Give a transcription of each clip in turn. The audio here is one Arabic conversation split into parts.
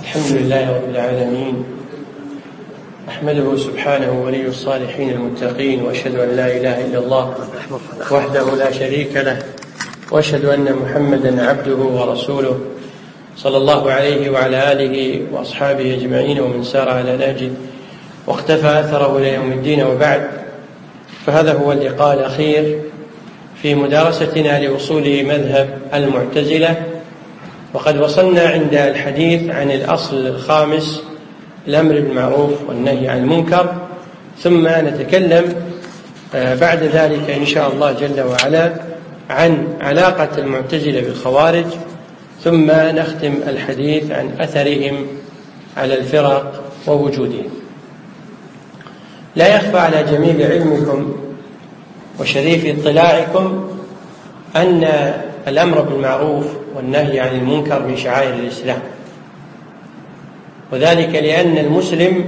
الحمد لله رب العالمين، أحمده سبحانه ولي الصالحين المتقين، وأشهد أن لا إله إلا الله وحده لا شريك له، وأشهد أن محمدا عبده ورسوله صلى الله عليه وعلى آله وأصحابه أجمعين ومن سار على نهجه واقتفى أثره إلى يوم الدين. وبعد، فهذا هو اللقاء الأخير في مدارستنا لأصول مذهب المعتزلة، وقد وصلنا عند الحديث عن الأصل الخامس، الأمر بالمعروف والنهي عن المنكر، ثم نتكلم بعد ذلك إن شاء الله جل وعلا عن علاقة المعتزلة بالخوارج، ثم نختم الحديث عن أثرهم على الفرق ووجودهم. لا يخفى على جميل علمكم وشريف اطلاعكم أن الأمر بالمعروف والنهي عن المنكر من شعائر الإسلام، وذلك لأن المسلم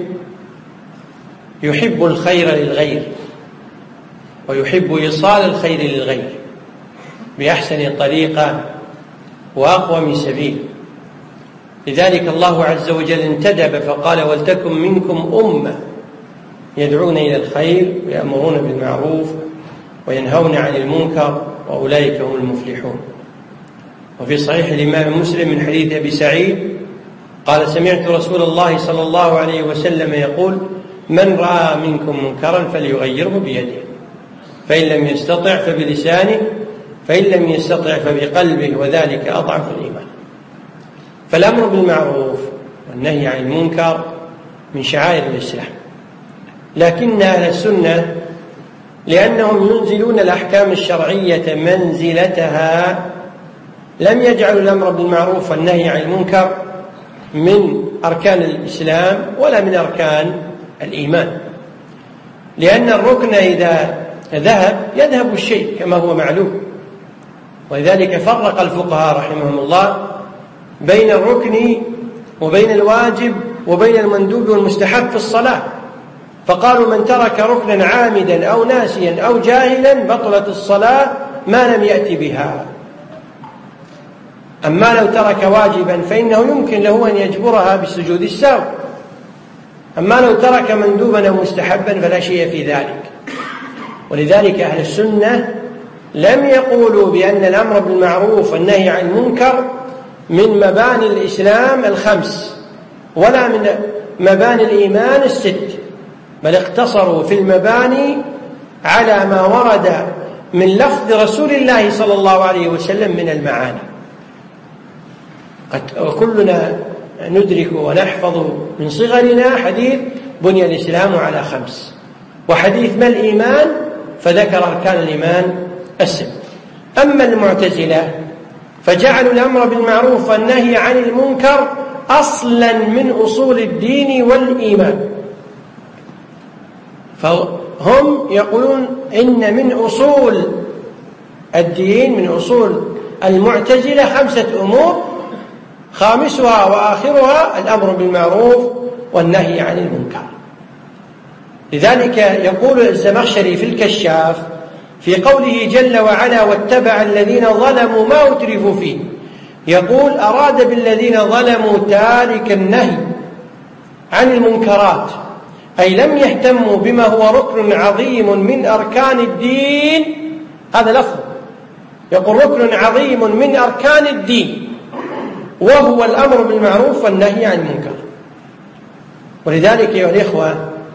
يحب الخير للغير ويحب إيصال الخير للغير بأحسن طريقة وأقوم سبيل. لذلك الله عز وجل انتدب فقال: ولتكن منكم أمة يدعون إلى الخير ويأمرون بالمعروف وينهون عن المنكر وأولئك هم المفلحون. وفي صحيح الإمام مسلم من حديث أبي سعيد قال: سمعت رسول الله صلى الله عليه وسلم يقول: من رأى منكم منكرا فليغيره بيده، فإن لم يستطع فبلسانه، فإن لم يستطع فبقلبه، وذلك أضعف الإيمان. فالأمر بالمعروف والنهي عن المنكر من شعائر الإسلام، لكن أهل السنة لأنهم ينزلون الأحكام الشرعية منزلتها لم يجعلوا الأمر بالمعروف والنهي عن المنكر من أركان الإسلام ولا من أركان الإيمان، لأن الركن إذا ذهب يذهب الشيء كما هو معلوم. ولذلك فرق الفقهاء رحمهم الله بين الركن وبين الواجب وبين المندوب والمستحب في الصلاة، فقالوا: من ترك ركنا عامدا أو ناسيا أو جاهلا بطلت الصلاة ما لم يأتي بها. أما لو ترك واجبا فإنه يمكن له أن يجبرها بسجود السهو، أما لو ترك مندوبا أو مستحبا فلا شيء في ذلك. ولذلك أهل السنة لم يقولوا بأن الأمر بالمعروف والنهي عن المنكر من مباني الإسلام الخمس ولا من مباني الإيمان الست، بل اقتصروا في المباني على ما ورد من لفظ رسول الله صلى الله عليه وسلم من المعاني. وكلنا ندرك ونحفظ من صغرنا حديث بني الإسلام على خمس، وحديث ما الإيمان فذكر أركان الإيمان الست. أما المعتزلة فجعلوا الأمر بالمعروف والنهي عن المنكر أصلا من أصول الدين والإيمان، فهم يقولون إن من أصول الدين، من أصول المعتزلة 5 أمور، خامسها وآخرها الأمر بالمعروف والنهي عن المنكر. لذلك يقول الزمخشري في الكشاف في قوله جل وعلا: واتبع الذين ظلموا ما أترفوا فيه، يقول: أراد بالذين ظلموا تارك النهي عن المنكرات، أي لم يهتموا بما هو ركن عظيم من أركان الدين. هذا لفظ، يقول: ركن عظيم من أركان الدين، وهو الأمر بالمعروف والنهي عن المنكر. ولذلك يا الإخوة،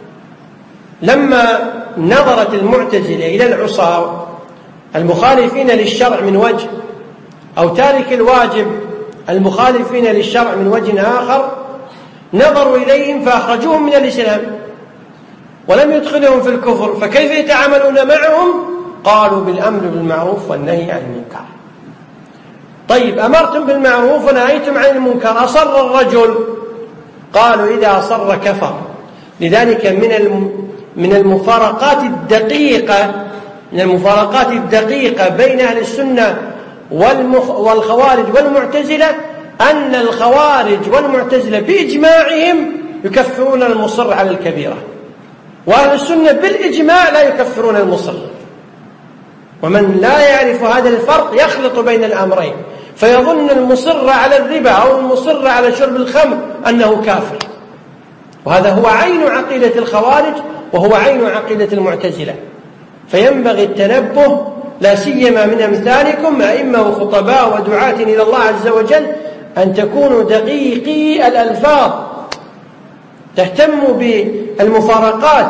لما نظرت المعتزلة إلى العصاة المخالفين للشرع من وجه، أو تارك الواجب المخالفين للشرع من وجه آخر، نظروا إليهم فأخرجوهم من الإسلام ولم يدخلهم في الكفر، فكيف يتعاملون معهم؟ قالوا: بالأمر بالمعروف والنهي عن المنكر. طيب، أمرتم بالمعروف ونهيتم عن المنكر، أصر الرجل، قالوا: إذا أصر كفر. لذلك من المفارقات الدقيقة بين أهل السنة والخوارج والمعتزلة أن الخوارج والمعتزلة بإجماعهم يكفرون المصر على الكبيرة، وأهل السنة بالإجماع لا يكفرون المصر. ومن لا يعرف هذا الفرق يخلط بين الأمرين، فيظن المصر على الربا أو المصر على شرب الخمر أنه كافر، وهذا هو عين عقيدة الخوارج وهو عين عقيدة المعتزلة. فينبغي التنبه لا سيما من أمثالكم أئمة وخطباء ودعاة إلى الله عز وجل أن تكونوا دقيقي الألفاظ، تهتموا بالمفارقات.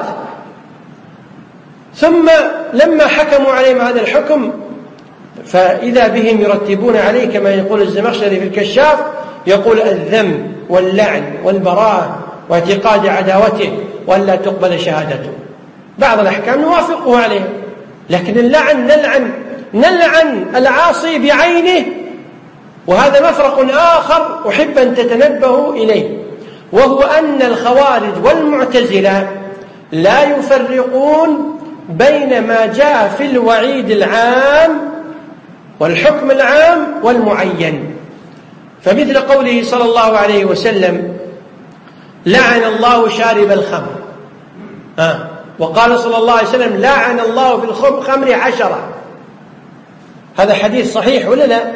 ثم لما حكموا عليهم هذا الحكم فإذا بهم يرتبون عليه كما يقول الزمخشري في الكشاف، يقول الذم واللعن والبراءة واعتقاد عداوته ولا تقبل شهادته. بعض الأحكام نوافقه عليه، لكن اللعن نلعن العاصي بعينه، وهذا مفرق آخر أحب أن تتنبهوا إليه، وهو أن الخوارج والمعتزلة لا يفرقون بين ما جاء في الوعيد العام والحكم العام والمعين. فمثل قوله صلى الله عليه وسلم لعن الله شارب الخمر، وقال صلى الله عليه وسلم لعن الله في الخمر 10. هذا حديث صحيح ولا لا؟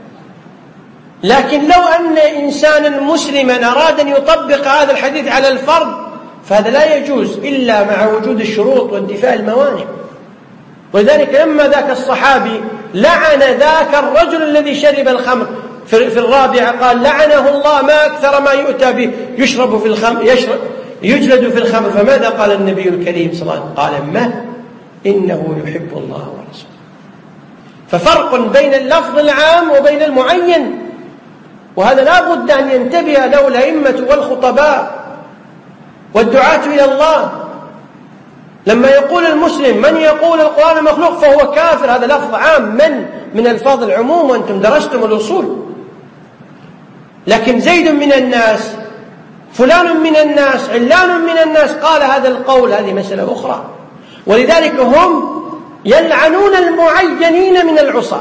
لكن لو أن إنسانا مسلما أراد أن يطبق هذا الحديث على الفرد فهذا لا يجوز إلا مع وجود الشروط وانتفاء الموانع. ولذلك لما ذاك الصحابي لعن ذاك الرجل الذي شرب الخمر في الرابعة قال لعنه الله ما أكثر ما يؤتى به يشرب في الخمر يجلد في الخمر. فماذا قال النبي الكريم صلى الله عليه وسلم؟ قال ما إنه يحب الله ورسوله. ففرق بين اللفظ العام وبين المعين، وهذا لا بد أن ينتبه له الأئمة والخطباء والدعاة إلى الله. لما يقول المسلم من يقول القرآن مخلوق فهو كافر، هذا لفظ عام من ألفاظ العموم، وأنتم درستم الأصول. لكن زيد من الناس، فلان من الناس، علان من الناس قال هذا القول، هذه مسألة أخرى. ولذلك هم يلعنون المعينين من العصاة.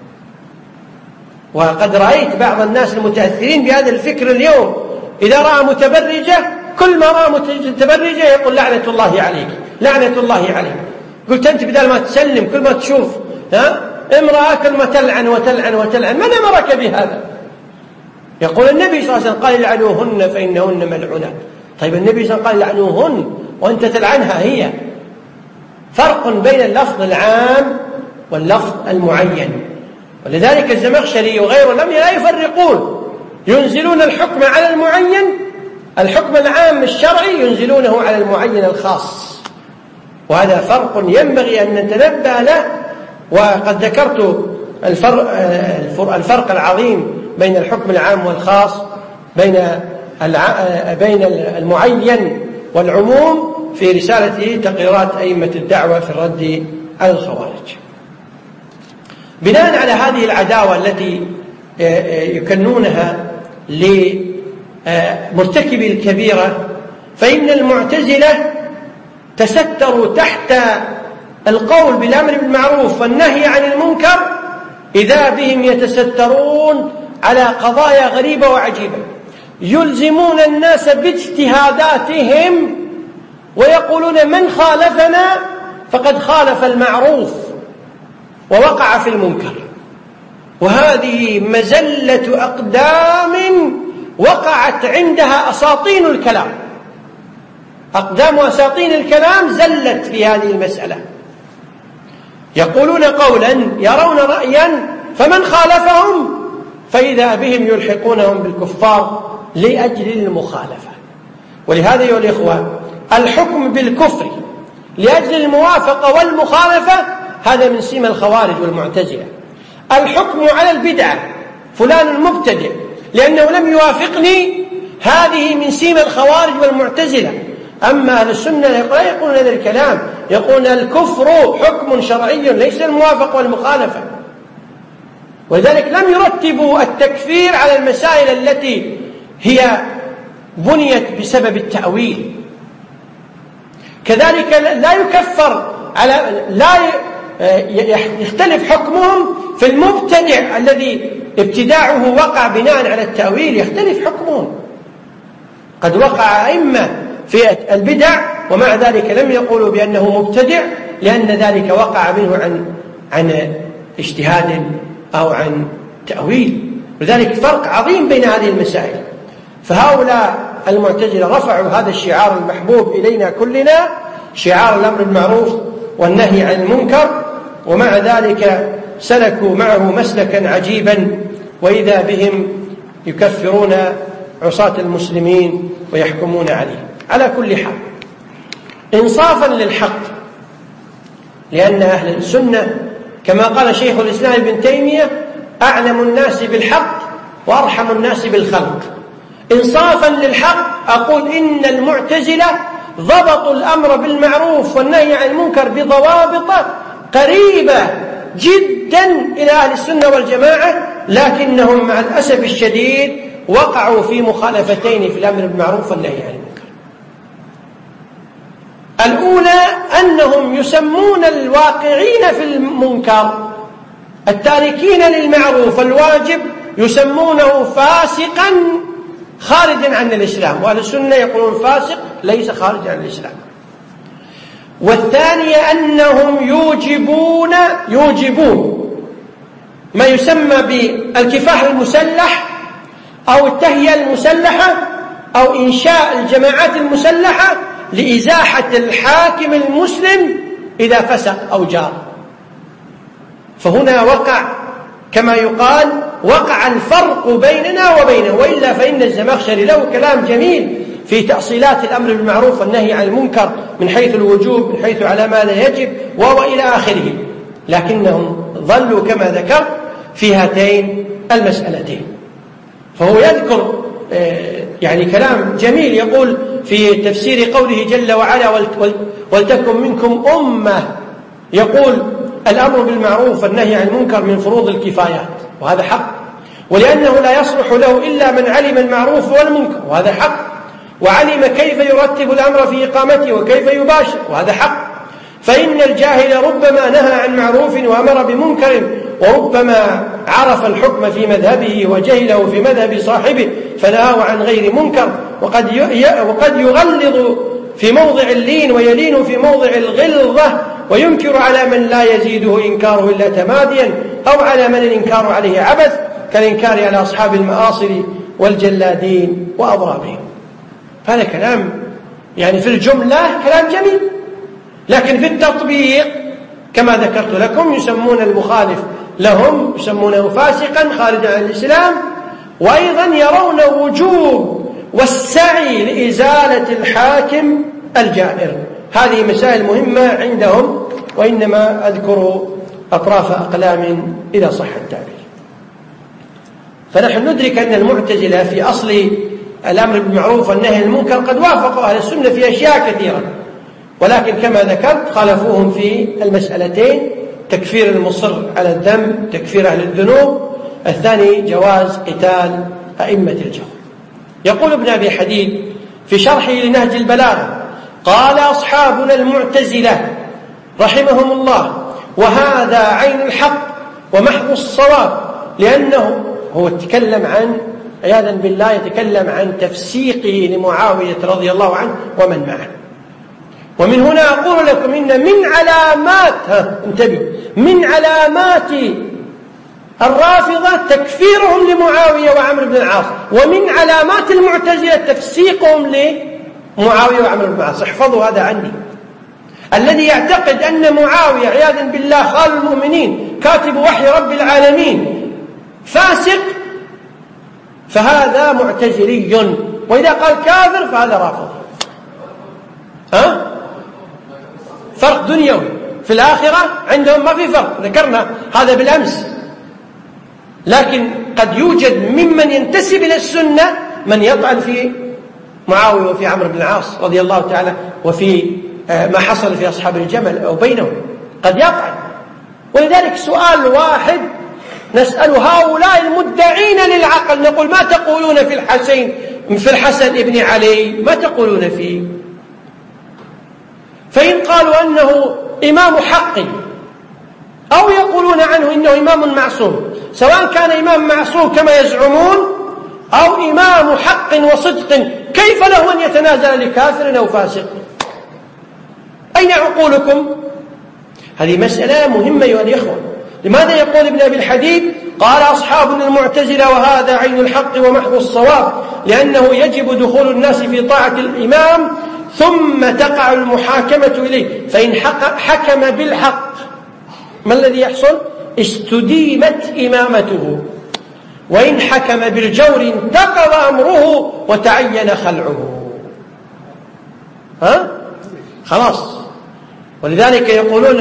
وقد رأيت بعض الناس المتأثرين بهذا الفكر اليوم إذا رأى متبرجة، كل ما رأى متبرجة يقول لعنة الله عليك لعنة الله عليك. قلت أنت بدل ما تسلم كل ما تشوف امرأة كل ما تلعن وتلعن وتلعن، من أمرك بهذا؟ يقول النبي صلى الله عليه وسلم قال لعنوهن فإنهن ملعونات. طيب النبي صلى الله عليه وسلم قال لعنوهن وأنت تلعنها هي. فرق بين اللفظ العام واللفظ المعين. ولذلك الزمخشري وغيره لم لا يفرقون، ينزلون الحكم على المعين، الحكم العام الشرعي ينزلونه على المعين الخاص، وهذا فرق ينبغي أن نتنبه له. وقد ذكرت الفرق العظيم بين الحكم العام والخاص، بين المعين والعموم في رسالته تقريرات أئمة الدعوة في الرد على الخوارج. بناء على هذه العداوة التي يكنونها لمرتكبي الكبيرة، فإن المعتزلة تستروا تحت القول بالأمر بالمعروف والنهي عن المنكر، إذا بهم يتسترون على قضايا غريبة وعجيبة، يلزمون الناس باجتهاداتهم ويقولون من خالفنا فقد خالف المعروف ووقع في المنكر. وهذه مزلة أقدام وقعت عندها أساطين الكلام، أقدام أساطين الكلام زلت في هذه المسألة. يقولون قولا يرون رأيا فمن خالفهم فإذا بهم يلحقونهم بالكفار لأجل المخالفة. ولهذا أيها الإخوة الحكم بالكفر لأجل الموافقة والمخالفة هذا من سمة الخوارج والمعتزلة. الحكم على البدعة فلان مبتدع لأنه لم يوافقني هذه من سمة الخوارج والمعتزلة. أما أهل السنة لا يقولون هذا الكلام، يقولون الكفر حكم شرعي ليس الموافقة والمخالفة. ولذلك لم يرتبوا التكفير على المسائل التي هي بنيت بسبب التأويل. كذلك لا يكفر لا يختلف حكمهم في المبتدع الذي ابتداعه وقع بناء على التأويل، يختلف حكمهم. قد وقع أئمة في البدع ومع ذلك لم يقولوا بأنه مبتدع، لأن ذلك وقع منه عن اجتهاد أو عن تأويل. لذلك فرق عظيم بين هذه المسائل. فهؤلاء المعتزلة رفعوا هذا الشعار المحبوب إلينا كلنا، شعار الأمر بالمعروف والنهي عن المنكر، ومع ذلك سلكوا معه مسلكا عجيبا، وإذا بهم يكفرون عصاة المسلمين ويحكمون عليه. على كل حال، إنصافا للحق، لأن أهل السنة كما قال شيخ الإسلام ابن تيمية أعلم الناس بالحق وأرحم الناس بالخلق. إنصافا للحق أقول إن المعتزلة ضبطوا الأمر بالمعروف والنهي عن المنكر بضوابط قريبة جدا إلى أهل السنة والجماعة، لكنهم مع الأسف الشديد وقعوا في مخالفتين في الأمر بالمعروف والنهي عن المنكر. الأولى أنهم يسمون الواقعين في المنكر التاركين للمعروف الواجب يسمونه فاسقا خارجا عن الإسلام، وأهل السنة يقولون فاسق ليس خارجا عن الإسلام. والثانية أنهم يوجبون ما يسمى بالكفاح المسلح أو التهيئة المسلحة أو إنشاء الجماعات المسلحة لإزاحة الحاكم المسلم إذا فسق أو جار. فهنا وقع كما يقال وقع الفرق بيننا وبينه، وإلا فإن الزمخشري له كلام جميل في تأصيلات الأمر بالمعروف والنهي عن المنكر من حيث الوجوب، من حيث على ماذا يجب وإلى آخره، لكنهم ظلوا كما ذكر في هاتين المسألتين. فهو يذكر يعني كلام جميل يقول في تفسير قوله جل وعلا ولتكن منكم أمة، يقول الأمر بالمعروف والنهي عن المنكر من فروض الكفايات، وهذا حق، ولأنه لا يصلح له إلا من علم المعروف والمنكر، وهذا حق، وعلم كيف يرتب الأمر في إقامته وكيف يباشر، وهذا حق. فإن الجاهل ربما نهى عن معروف وأمر بمنكر، وربما عرف الحكم في مذهبه وجهله في مذهب صاحبه فنهاه عن غير منكر، وقد يغلظ في موضع اللين ويلين في موضع الغلظة، وينكر على من لا يزيده إنكاره إلا تماديا، أو على من الإنكار عليه عبث كالإنكار على أصحاب المآصر والجلادين وأضرابهم. هذا كلام يعني في الجملة كلام جميل، لكن في التطبيق كما ذكرت لكم يسمون المخالف لهم يسمونه فاسقا خارجا عن الإسلام، وأيضا يرون وجوب والسعي لإزالة الحاكم الجائر. هذه مسائل مهمة عندهم، وإنما أذكر أطراف أقلام إذا صح التعبير. فنحن ندرك أن المعتزلة في أصل الأمر بالمعروف والنهي عن المنكر قد وافقوا أهل السنة في أشياء كثيرة، ولكن كما ذكرت خالفوهم في المسألتين: تكفير المصر على الذنب، تكفير أهل الذنوب، الثاني جواز قتال أئمة الجور. يقول ابن أبي حديد في شرحه لنهج البلاغة: قال أصحابنا المعتزلة رحمهم الله: وهذا عين الحق ومحض الصواب، لأنه هو يتكلم عن عياذا بالله يتكلم عن تفسيقه لمعاوية رضي الله عنه ومن معه. ومن هنا أقول لكم إن من علامات انتبهوا من علامات الرافضة تكفيرهم لمعاوية وعمرو بن العاص، ومن علامات المعتزلة تفسيقهم لمعاوية وعمرو بن العاص. احفظوا هذا عني. الذي يعتقد أن معاوية عياذا بالله خال المؤمنين كاتب وحي رب العالمين فاسق فهذا معتزلي، وإذا قال كافر فهذا رافض. فرق دنيوي، في الآخرة عندهم ما في فرق، ذكرنا هذا بالأمس. لكن قد يوجد ممن ينتسب إلى السنة من يطعن في معاوية وفي عمرو بن العاص رضي الله تعالى، وفي ما حصل في أصحاب الجمل أو بينهم قد يطعن. ولذلك سؤال واحد نسأل هؤلاء المدعين للعقل، نقول: ما تقولون في الحسن ابن علي؟ ما تقولون فيه؟ فإن قالوا أنه إمام حق أو يقولون عنه إنه إمام معصوم، سواء كان إمام معصوم كما يزعمون أو إمام حق وصدق، كيف له أن يتنازل لكافر أو فاسق؟ أين عقولكم؟ هذه مسألة مهمة أيها الإخوة. لماذا يقول ابن أبي الحديد: قال أصحابنا المعتزلة وهذا عين الحق ومحض الصواب، لأنه يجب دخول الناس في طاعة الإمام ثم تقع المحاكمة إليه، فإن حكم بالحق ما الذي يحصل؟ استديمت إمامته، وإن حكم بالجور انتقض أمره وتعين خلعه. خلاص. ولذلك يقولون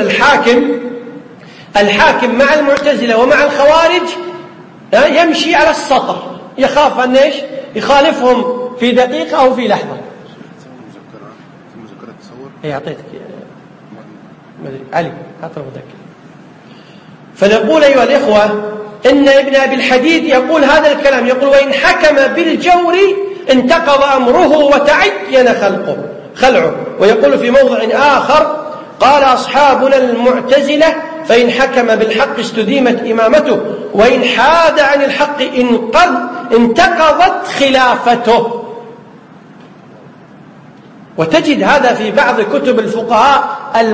الحاكم مع المعتزلة ومع الخوارج يمشي على السطر، يخاف أن إيش يخالفهم في دقيقة أو في لحظة. أعطيتك علي أطرف ذكي. فنقول أيها الإخوة إن ابن أبي الحديد يقول هذا الكلام، يقول وإن حكم بالجور انتقض أمره وتعين خلعه. ويقول في موضع آخر قال أصحابنا المعتزلة فإن حكم بالحق استديمت إمامته، وإن حاد عن الحق انتقضت خلافته. وتجد هذا في بعض كتب الفقهاء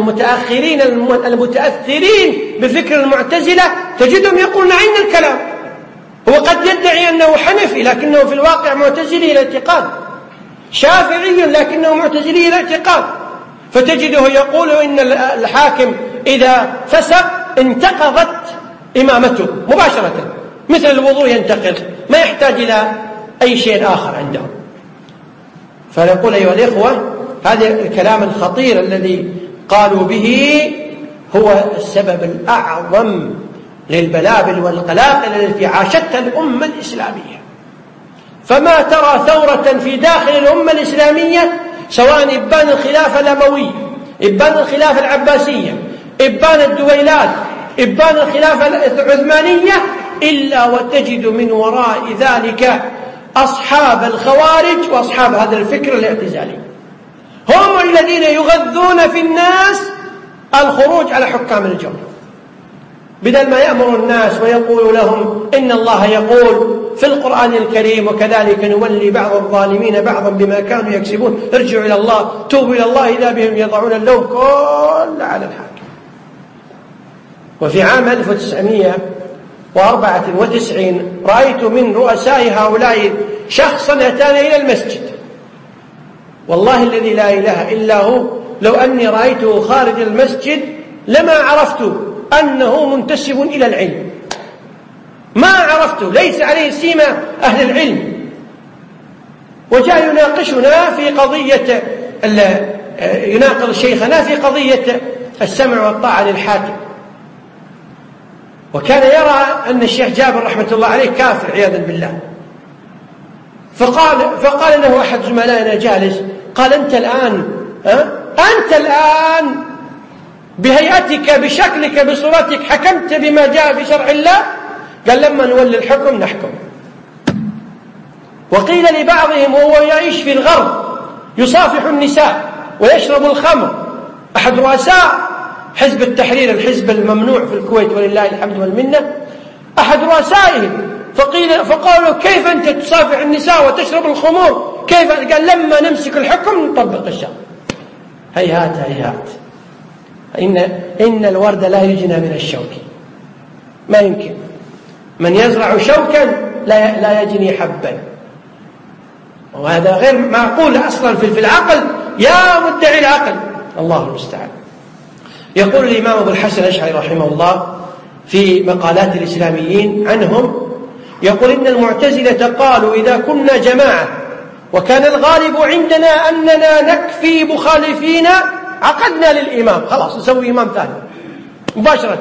المتأثرين بفكر المعتزلة، تجدهم يقولون عين الكلام. هو قد يدعي أنه حنفي لكنه في الواقع معتزلي الاعتقاد، شافعي لكنه معتزلي الاعتقاد. فتجده يقول إن الحاكم إذا فسق انتقضت إمامته مباشرة، مثل الوضوء ينتقض، ما يحتاج إلى أي شيء آخر عندهم. فنقول أيها الإخوة هذا الكلام الخطير الذي قالوا به هو السبب الأعظم للبلابل والقلاقل التي عاشتها الأمة الإسلامية. فما ترى ثورة في داخل الأمة الإسلامية، سواء إبان الخلافة الأموية، إبان الخلافة العباسية، إبان الدويلات، إبان الخلافة العثمانية، إلا وتجد من وراء ذلك أصحاب الخوارج وأصحاب هذا الفكر الاعتزالي، هم الذين يغذون في الناس الخروج على حكام الجور، بدل ما يأمر الناس ويقول لهم إن الله يقول في القرآن الكريم وكذلك نولي بعض الظالمين بعضا بما كانوا يكسبون، ارجعوا إلى الله، توبوا إلى الله إذا بهم يضعون اللوم كل على الحاكم. وفي عام 1994 رأيت من رؤساء هؤلاء شخصا أتانا إلى المسجد، والله الذي لا إله إلا هو لو أني رأيته خارج المسجد لما عرفت أنه منتسب إلى العلم، ما عرفته، ليس عليه سيمة أهل العلم. وجاء يناقشنا في قضية يناقض شيخنا في قضية السمع والطاعة للحاكم، وكان يرى أن الشيخ جابر رحمة الله عليه كافر عياذا بالله. فقال له أحد زملائنا جالس، قال أنت الآن بهيئتك بشكلك بصورتك حكمت بما جاء في شرع الله؟ قال لما نولي الحكم نحكم. وقيل لبعضهم وهو يعيش في الغرب يصافح النساء ويشرب الخمر، أحد رؤساء حزب التحرير، الحزب الممنوع في الكويت ولله الحمد والمنة، أحد رؤسائهم، فقالوا كيف أنت تصافح النساء وتشرب الخمور؟ كيف؟ قال لما نمسك الحكم نطبق الشرع. هيهات هيهات، إن الورد لا يجنى من الشوك، ما يمكن. من يزرع شوكا لا يجني حبا، وهذا غير معقول أصلا في العقل، يا مدعي العقل، الله المستعان. يقول الإمام أبو الحسن الأشعري رحمه الله في مقالات الإسلاميين عنهم، يقول إن المعتزلة قالوا إذا كنا جماعة وكان الغالب عندنا أننا نكفي مخالفين عقدنا للإمام، خلاص نسوي إمام ثاني مباشرة،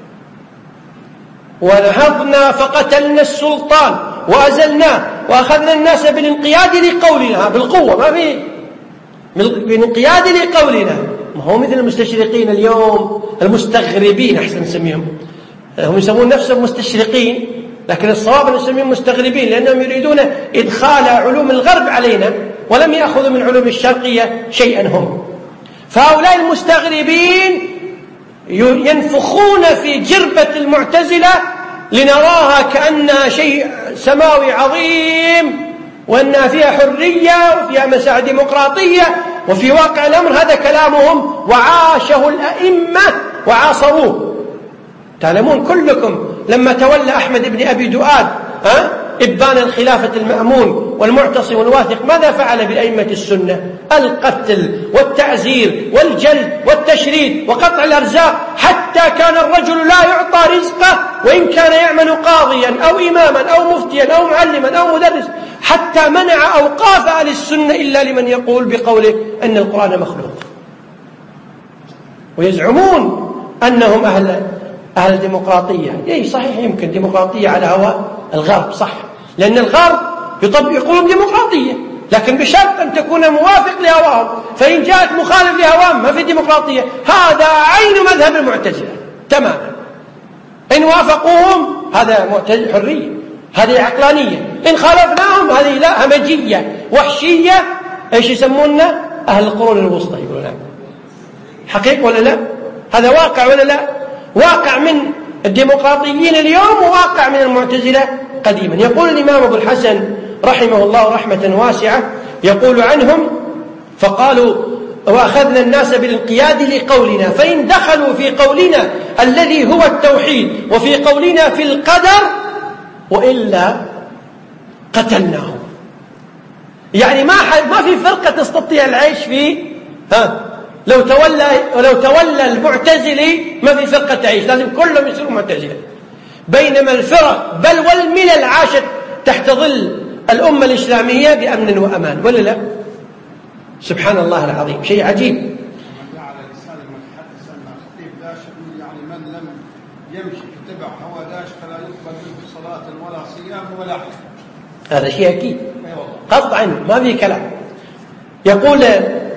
ونهضنا فقتلنا السلطان وأزلناه وأخذنا الناس بالانقياد لقولنا بالقوة، ما في بالانقياد لقولنا. ما هو مثل المستشرقين اليوم، المستغربين أحسن نسميهم، هم يسمون نفسهم مستشرقين لكن الصواب أن نسميهم مستغربين، لأنهم يريدون إدخال علوم الغرب علينا ولم يأخذوا من علوم الشرقية شيئا هم. فهؤلاء المستغربين ينفخون في جربة المعتزلة لنراها كأنها شيء سماوي عظيم وأنها فيها حرية وفيها مساحة ديمقراطية، وفي واقع الأمر هذا كلامهم وعاشه الأئمة وعاصروه. تعلمون كلكم لما تولى أحمد بن أبي دؤاد إبان الخلافة المأمون والمعتصم والواثق ماذا فعل بأئمة السنة؟ القتل والتعزير والجلد والتشريد وقطع الأرزاق، حتى كان الرجل لا يعطى رزقه وإن كان يعمل قاضيا أو إماما أو مفتيا أو معلما أو مدرس، حتى منع أوقاف أهل السنة إلا لمن يقول بقوله أن القرآن مخلوق، ويزعمون أنهم أهل الديمقراطية. إيه صحيح، يمكن ديمقراطية على هواء الغرب، صح، لأن الغرب يقولون ديمقراطية، لكن بشرط أن تكون موافق لهواهم، فإن جاءت مخالف لهواهم ما في ديمقراطية. هذا عين مذهب المعتزلة تماما، إن وافقوهم هذا معتزلة حرية، هذه عقلانية، إن خالفناهم هذه لا همجية وحشية. إيش يسموننا؟ أهل القرون الوسطى يقولون. حقيقة ولا لا؟ هذا واقع ولا لا؟ واقع من الديمقراطيين اليوم وواقع من المعتزلة قديما. يقول الإمام أبو الحسن رحمه الله رحمة واسعة، يقول عنهم: فقالوا وأخذنا الناس بالانقياد لقولنا، فإن دخلوا في قولنا الذي هو التوحيد وفي قولنا في القدر وإلا قتلناهم. يعني ما في فرقة تستطيع العيش فيه. لو تولى المعتزلي ما في فرقة تعيش، لازم كلهم يصيروا معتزلة. بينما الفرق بل والملل عاشت تحت ظل الأمة الإسلامية بأمن وأمان، ولا لا؟ سبحان الله العظيم، شيء عجيب. على لسان المتحدث أن خطيب داش يعني من لم يمشي يتبع هوى داش فلا يقبل منه صلاة ولا صيام ولا حج. هذا شيء أكيد قطعا ما في كلام. يقول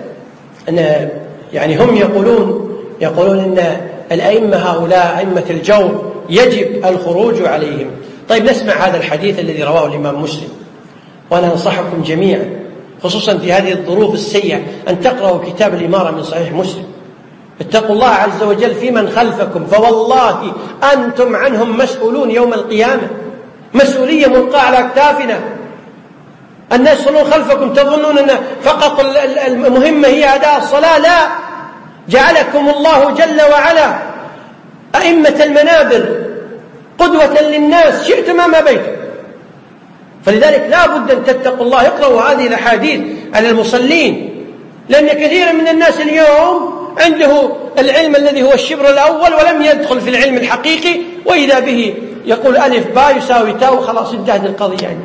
أن يعني هم يقولون أن الأئمة هؤلاء أئمة الجور يجب الخروج عليهم. طيب نسمع هذا الحديث الذي رواه الإمام مسلم، وأنا أنصحكم جميعا خصوصا في هذه الظروف السيئة أن تقرأوا كتاب الإمارة من صحيح مسلم. اتقوا الله عز وجل في من خلفكم، فوالله أنتم عنهم مسؤولون يوم القيامة، مسؤولية ملقاة على أكتافنا. الناس يصلون خلفكم تظنون أن فقط المهمة هي أداء الصلاة، لا، جعلكم الله جل وعلا أئمة المنابر قدوة للناس شئتم أم أبيتم. فلذلك لا بد أن تتقوا الله. اقرأوا هذه الأحاديث على المصلين، لأن كثيرا من الناس اليوم عنده العلم الذي هو الشبر الأول ولم يدخل في العلم الحقيقي، وإذا به يقول ألف باء يساوي تاء وخلاص انتهت القضية يعني.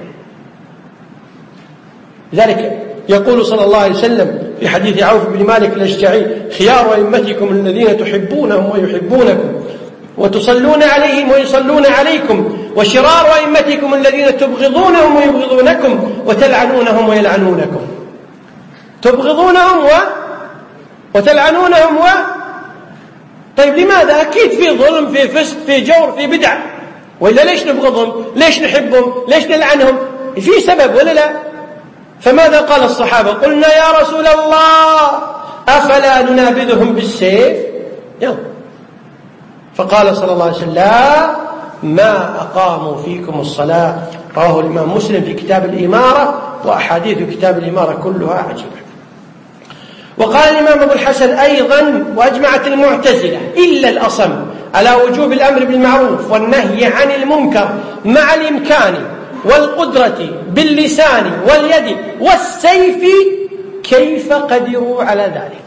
لذلك يقول صلى الله عليه وسلم في حديث عوف بن مالك الأشجعي: خيار أئمتكم الذين تحبونهم ويحبونكم وتصلون عليهم ويصلون عليكم، وشرار أئمتكم الذين تبغضونهم ويبغضونكم وتلعنونهم ويلعنونكم. تبغضونهم وتلعنونهم طيب لماذا؟ أكيد في ظلم، في فسق، في جور، في بدع، وإلا ليش نبغضهم؟ ليش نحبهم؟ ليش نلعنهم؟ في سبب ولا لا؟ فماذا قال الصحابة؟ قلنا يا رسول الله أفلا ننابذهم بالسيف؟ يلا. فقال صلى الله عليه وسلم: لا، ما أقاموا فيكم الصلاة. رواه الإمام مسلم في كتاب الإمارة، وأحاديث كتاب الإمارة كلها عجيبة. وقال الإمام أبو الحسن أيضا: وأجمعت المعتزلة إلا الأصم على وجوب الأمر بالمعروف والنهي عن المنكر مع الإمكان والقدرة باللسان واليد والسيف كيف قدروا على ذلك.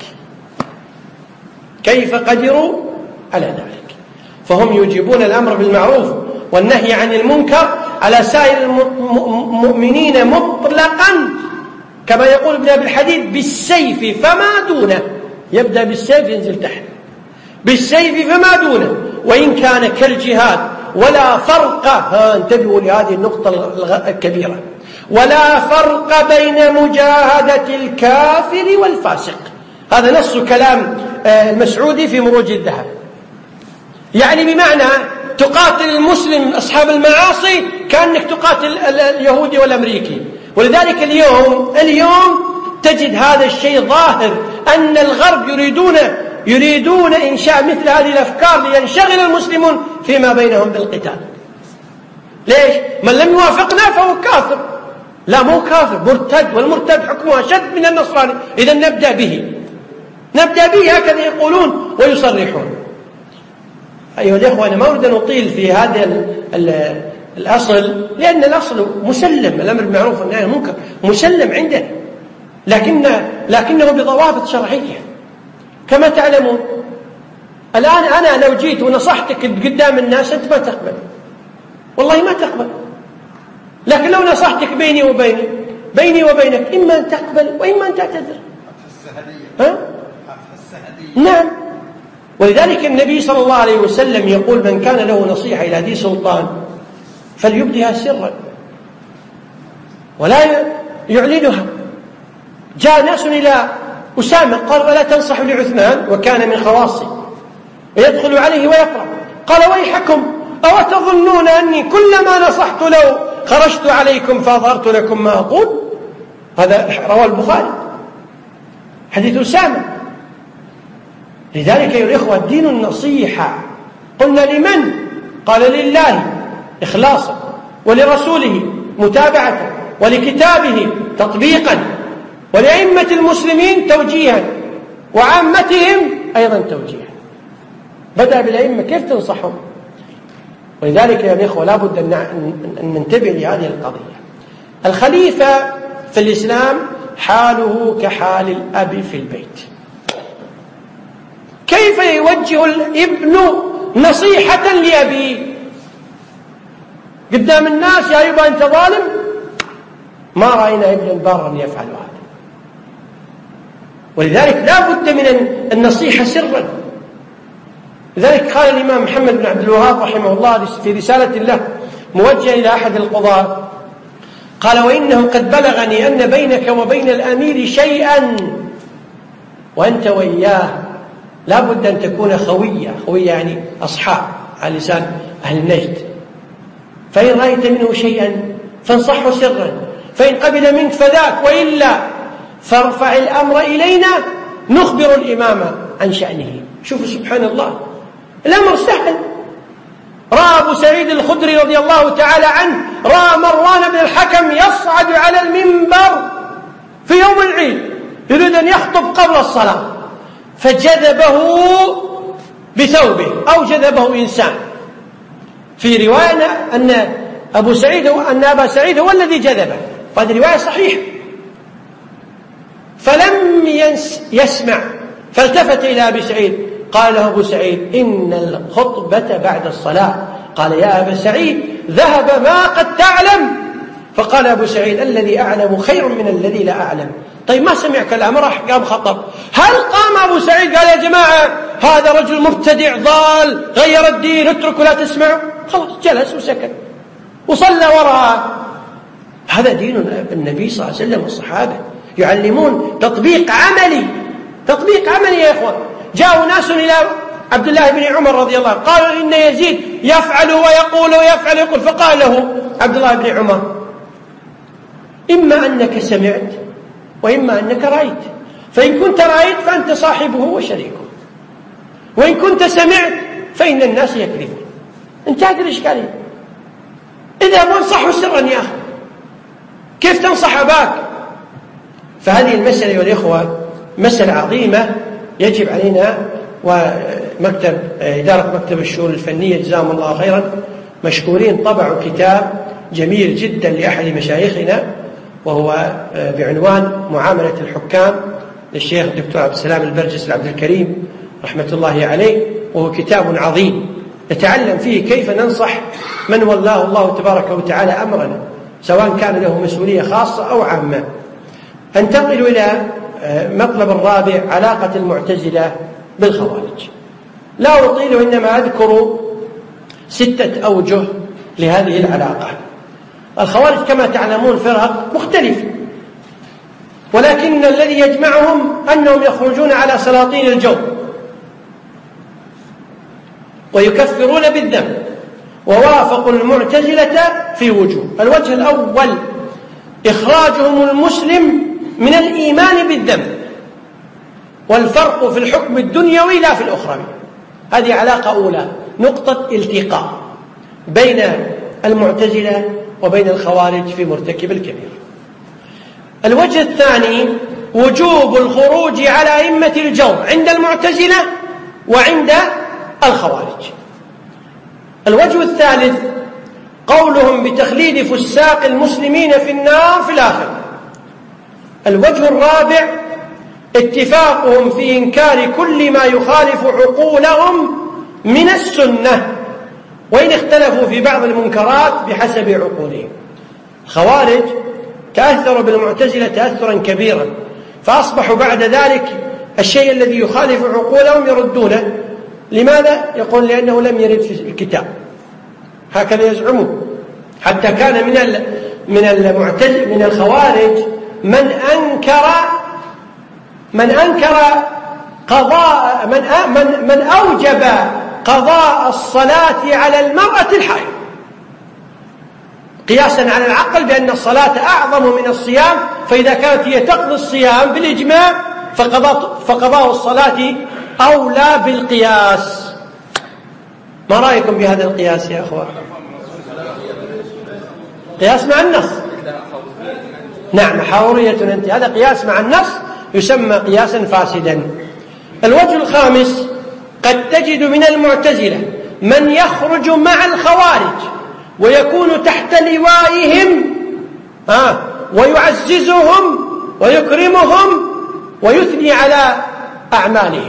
كيف قدروا على ذلك. فهم يجيبون الأمر بالمعروف والنهي عن المنكر على سائر المؤمنين مطلقا، كما يقول ابن أبي الحديد: بالسيف فما دونه. يبدأ بالسيف ينزل تحت، بالسيف فما دونه، وإن كان كالجهاد. ولا فرق، انتبهوا لهذه النقطة الكبيرة، ولا فرق بين مجاهدة الكافر والفاسق. هذا نص كلام المسعودي في مروج الذهب. يعني بمعنى تقاتل المسلم أصحاب المعاصي كأنك تقاتل اليهودي والأمريكي. ولذلك اليوم تجد هذا الشيء ظاهر، أن الغرب يريدون إنشاء مثل هذه الأفكار لينشغل المسلمون فيما بينهم بالقتال. ليش؟ من لم يوافقنا فهو كافر. لا، مو كافر، مرتد، والمرتد حكمه أشد من النصراني. إذن نبدأ به، هكذا يقولون ويصرحون. أيها الإخوة، أنا ما أريد أن أطيل في هذا الأصل، لأن الأصل مسلم، الأمر بالمعروف والنهي عن المنكر مسلم عندنا، لكنه بضوابط شرعية كما تعلمون. الآن أنا لو جيت ونصحتك قدام الناس أنت ما تقبل، والله ما تقبل، لكن لو نصحتك بيني وبينك إما أن تقبل وإما أن تعتذر. نعم. ولذلك النبي صلى الله عليه وسلم يقول: من كان له نصيحة إلى ذي سلطان فليبدها سرا ولا يعلنها. جاء ناس إلى أسامة قال: ولا تنصح لعثمان، وكان من خواصي، ويدخل عليه ويقرأ، قال: ويحكم، أو تظنون أني كلما نصحت لو خرجت عليكم فأظهرت لكم ما أقول؟ هذا رواه البخاري، حديث أسامة. لذلك يا الإخوة الدين النصيحة. قلنا لمن؟ قال: لله إخلاصا، ولرسوله متابعة، ولكتابه تطبيقا، ولأئمة المسلمين توجيها، وعامتهم أيضا توجيها. بدأ بالأئمة، كيف تنصحهم؟ ولذلك يا الإخوة لا بد أن ننتبه لهذه القضية. الخليفة في الإسلام حاله كحال الأب في البيت. كيف يوجه الابن نصيحة لأبيه قدام الناس؟ يا أيها أنت ظالم؟ ما رأينا ابنا بارا يفعل هذا. ولذلك لا بد من النصيحة سرا. لذلك قال الإمام محمد بن عبد الوهاب رحمه الله في رسالة له موجهة إلى أحد القضاة، قال: وإنه قد بلغني أن بينك وبين الأمير شيئا وأنت وإياه لا بد أن تكون خوية يعني أصحاب على لسان أهل النجد، فإن رأيت منه شيئا فانصحه سرا، فإن قبل منك فذاك، وإلا فارفع الأمر إلينا نخبر الإمام عن شأنه. شوفوا سبحان الله، الأمر سهل. رأى أبو سعيد الخدري رضي الله تعالى عنه، رأى مروان بن الحكم يصعد على المنبر في يوم العيد يريد أن يخطب قبل الصلاة، فجذبه بثوبه أو جذبه إنسان. في رواية أن أبا سعيد هو الذي جذبه، وهذه رواية صحيحة. فلم يسمع، فالتفت إلى أبي سعيد قال له أبو سعيد: إن الخطبة بعد الصلاة. قال: يا أبا سعيد ذهب ما قد تعلم. فقال أبو سعيد: الذي أعلم خير من الذي لا أعلم. طيب ما سمع كلامه، راح قام خطب. هل قام أبو سعيد قال: يا جماعة هذا رجل مبتدع ضال غير الدين اتركوا لا تسمعوا؟ خلاص جلس وسكت وصلى وراءه. هذا دين النبي صلى الله عليه وسلم والصحابة، يعلمون تطبيق عملي يا إخوان. جاءوا ناس إلى عبد الله بن عمر رضي الله عنه قالوا: إن يزيد يفعل ويقول ويفعل ويقول. فقال له عبد الله بن عمر: إما أنك سمعت وإما أنك رأيت، فإن كنت رأيت فأنت صاحبه وشريكه، وإن كنت سمعت فإن الناس يكذبون. انتهت الإشكالية. إذا منصحه سرا يا أخي، كيف تنصح أباك؟ فهذه المسألة يا الإخوة مسألة عظيمة يجب علينا. إدارة مكتب الشؤون الفنية جزاهم الله خيرا مشكورين، طبعوا كتاب جميل جدا لأحد مشايخنا، وهو بعنوان معاملة الحكام للشيخ الدكتور عبد السلام البرجس العبد الكريم رحمة الله عليه، وهو كتاب عظيم نتعلم فيه كيف ننصح من والله الله تبارك وتعالى أمرنا، سواء كان له مسؤولية خاصة أو عامة. أنتقل إلى مطلب الرابع: علاقة المعتزلة بالخوارج. لا أطيل، إنما أذكر 6 أوجه لهذه العلاقة. الخوارج كما تعلمون فرق مختلفة، ولكن الذي يجمعهم أنهم يخرجون على سلاطين الجو ويكفرون بالذنب، ووافقوا المعتزلة في وجوه. الوجه الأول: إخراجهم المسلم من الإيمان بالذنب، والفرق في الحكم الدنيوي لا في الأخروي. هذه علاقة أولى، نقطة التقاء بين المعتزلة وبين الخوارج في مرتكب الكبير. الوجه الثاني: وجوب الخروج على أئمة الجور عند المعتزلة وعند الخوارج. الوجه الثالث قولهم بتخليد فساق المسلمين في النار في الآخرة. الوجه الرابع اتفاقهم في إنكار كل ما يخالف عقولهم من السنة، وإن اختلفوا في بعض المنكرات بحسب عقولهم. الخوارج تأثروا بالمعتزلة تأثرا كبيرا، فأصبحوا بعد ذلك الشيء الذي يخالف عقولهم يردونه. لماذا؟ يقول لأنه لم يرد في الكتاب، هكذا يزعمون. حتى كان من الخوارج من أنكر قضاء من أوجب قضاء الصلاة على المرأة الحائض قياسا على العقل بأن الصلاة أعظم من الصيام، فإذا كانت هي تقضي الصيام بالإجماع فقضاء الصلاة أولى بالقياس. ما رأيكم بهذا القياس يا أخوان؟ قياس مع النص. نعم، حورية أنت، هذا قياس مع النص يسمى قياسا فاسدا. الوجه الخامس قد تجد من المعتزلة من يخرج مع الخوارج ويكون تحت لوائهم ويعززهم ويكرمهم ويثني على أعمالهم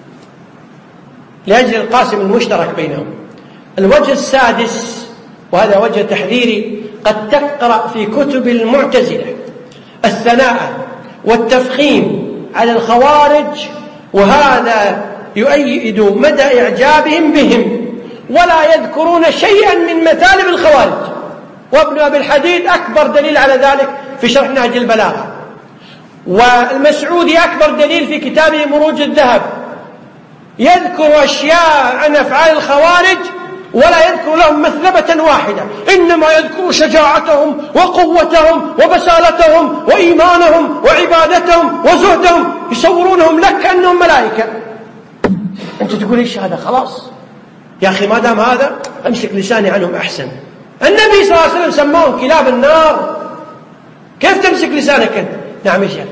لأجل القاسم المشترك بينهم. الوجه السادس، وهذا وجه تحذيري، قد تقرأ في كتب المعتزلة الثناء والتفخيم على الخوارج، وهذا يؤيد مدى إعجابهم بهم، ولا يذكرون شيئا من مثالب الخوارج. وابن أبي الحديد أكبر دليل على ذلك في شرح نهج البلاغة، والمسعودي أكبر دليل في كتابه مروج الذهب، يذكر أشياء عن أفعال الخوارج ولا يذكر لهم مثلبة واحدة، إنما يذكر شجاعتهم وقوتهم وبسالتهم وإيمانهم وعبادتهم وزهدهم، يصورونهم لك كأنهم ملائكة. أنت تقول إيش هذا؟ خلاص يا أخي، ما دام هذا أمسك لساني عنهم أحسن. النبي صلى الله عليه وسلم سماهم كلاب النار، كيف تمسك لسانك أنت؟ نعم، إيش يعني؟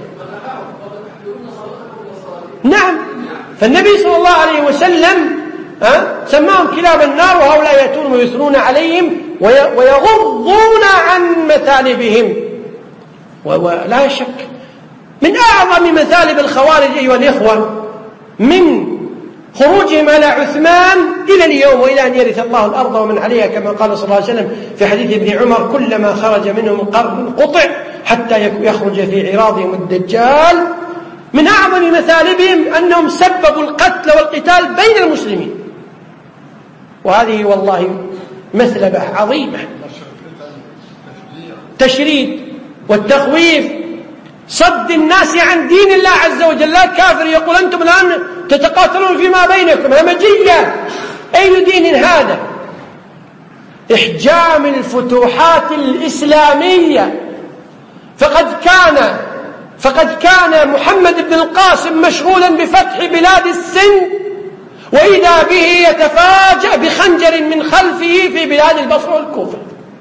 نعم، فالنبي صلى الله عليه وسلم سماهم كلاب النار، وهؤلاء يأتون ويثنون عليهم ويغضون عن مثالبهم. ولا شك من أعظم مثالب الخوارج أيها الإخوة من خروجهم على عثمان إلى اليوم وإلى أن يرث الله الأرض ومن عليها، كما قال صلى الله عليه وسلم في حديث ابن عمر: كلما خرج منهم قرن قطع حتى يخرج في عراضهم الدجال. من أعظم مثالبهم أنهم سببوا القتل والقتال بين المسلمين، وهذه والله مثلبة عظيمة. تشريد والتخويف، صد الناس عن دين الله عز وجل. لا الكافر يقول أنتم الآن تتقاتلون فيما بينكم، همجية، أي دين هذا؟ إحجام الفتوحات الإسلامية. فقد كان محمد بن القاسم مشغولا بفتح بلاد السند، وإذا به يتفاجأ بخنجر من خلفه في بلاد البصرة والكوفة،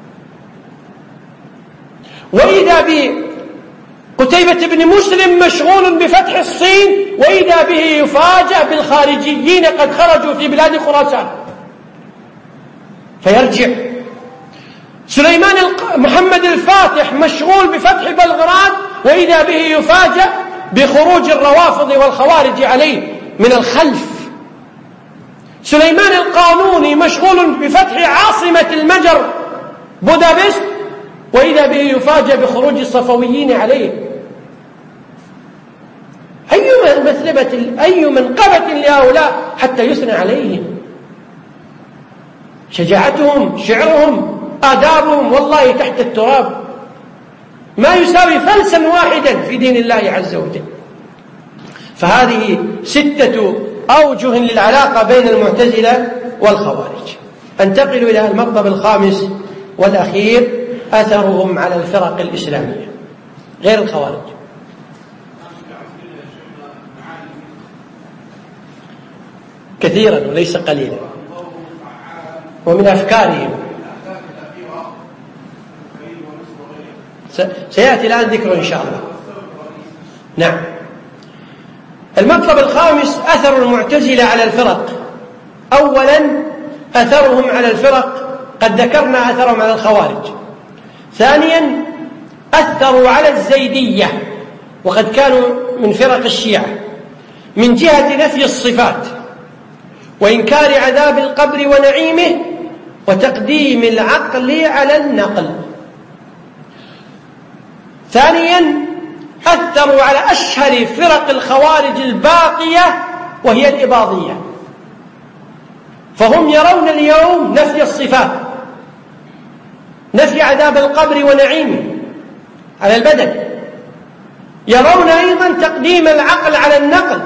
وإذا بقتيبة بن مسلم مشغول بفتح الصين، وإذا به يفاجأ بالخارجيين قد خرجوا في بلاد خراسان فيرجع. محمد الفاتح مشغول بفتح بلغراد، وإذا به يفاجأ بخروج الروافض والخوارج عليه من الخلف. سليمان القانوني مشغول بفتح عاصمة المجر بودابست، وإذا به يفاجأ بخروج الصفويين عليه. أي منقبة لهؤلاء حتى يثنى عليهم؟ شجاعتهم، شعرهم، آدابهم والله تحت التراب، ما يساوي فلسا واحدا في دين الله عز وجل. فهذه 6 أوجه للعلاقة بين المعتزلة والخوارج. انتقل إلى المطلب الخامس والأخير: أثرهم على الفرق الإسلامية غير الخوارج. كثيرا وليس قليلا، ومن أفكارهم سيأتي الآن ذكره إن شاء الله. نعم. المطلب الخامس: أثر المعتزلة على الفرق. أولا، أثرهم على الفرق قد ذكرنا أثرهم على الخوارج. ثانيا أثروا على الزيدية وقد كانوا من فرق الشيعة من جهة نفي الصفات وإنكار عذاب القبر ونعيمه وتقديم العقل على النقل. ثانيا أثروا على أشهر فرق الخوارج الباقية وهي الإباضية، فهم يرون اليوم نفي الصفات، نفي عذاب القبر ونعيمه على البدن، يرون أيضا تقديم العقل على النقل.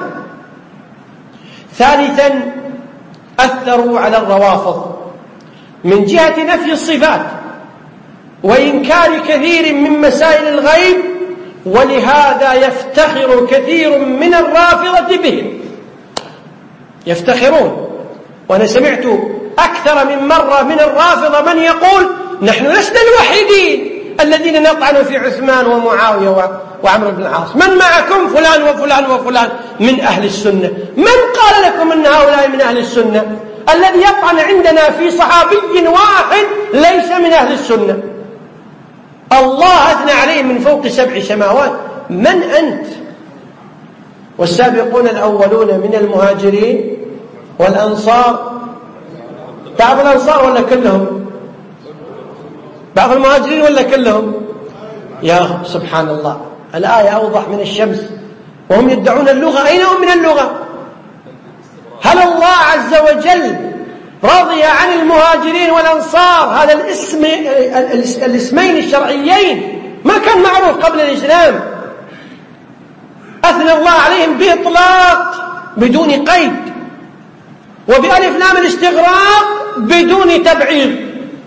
ثالثا أثروا على الروافض من جهة نفي الصفات وإنكار كثير من مسائل الغيب، ولهذا يفتخر كثير من الرافضة بهم، يفتخرون. وأنا سمعت أكثر من مرة من الرافضة من يقول نحن لسنا الوحيدين الذين نطعن في عثمان ومعاوية وعمرو بن العاص، من معكم فلان وفلان وفلان من أهل السنة. من قال لكم أن هؤلاء من أهل السنة؟ الذي يطعن عندنا في صحابي واحد ليس من أهل السنة، الله أثنى عليه من فوق 7 سماوات. من أنت؟ والسابقون الأولون من المهاجرين والأنصار، بعض الأنصار ولا كلهم؟ بعض المهاجرين ولا كلهم؟ يا سبحان الله، الآية أوضح من الشمس. وهم يدعون اللغة، أين هم من اللغة؟ هل الله عز وجل رضي عن المهاجرين والأنصار هذا الاسمين الشرعيين؟ ما كان معروف قبل الإسلام، أثنى الله عليهم بإطلاق بدون قيد، وبألف لام الاستغراق بدون تبعيض.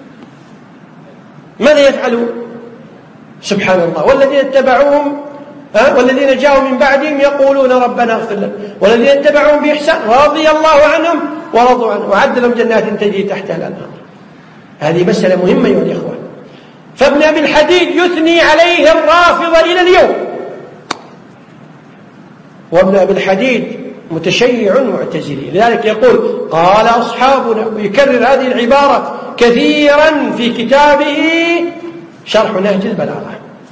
ماذا يفعلون؟ سبحان الله. والذين اتبعوهم والذين جاءوا من بعدهم يقولون ربنا اغفر لنا، والذين اتبعوهم بإحسان رضي الله عنهم ورضوا عنه وأعد لهم جنات تجري تحتها الأنهار. هذه مسألة مهمة أيها الإخوان. فابن أبي الحديد يثني عليه الرافضة إلى اليوم، وابن أبي الحديد متشيع معتزلي، لذلك يقول قال أصحابنا، ويكرر هذه العبارة كثيرا في كتابه شرح نهج البلاغة.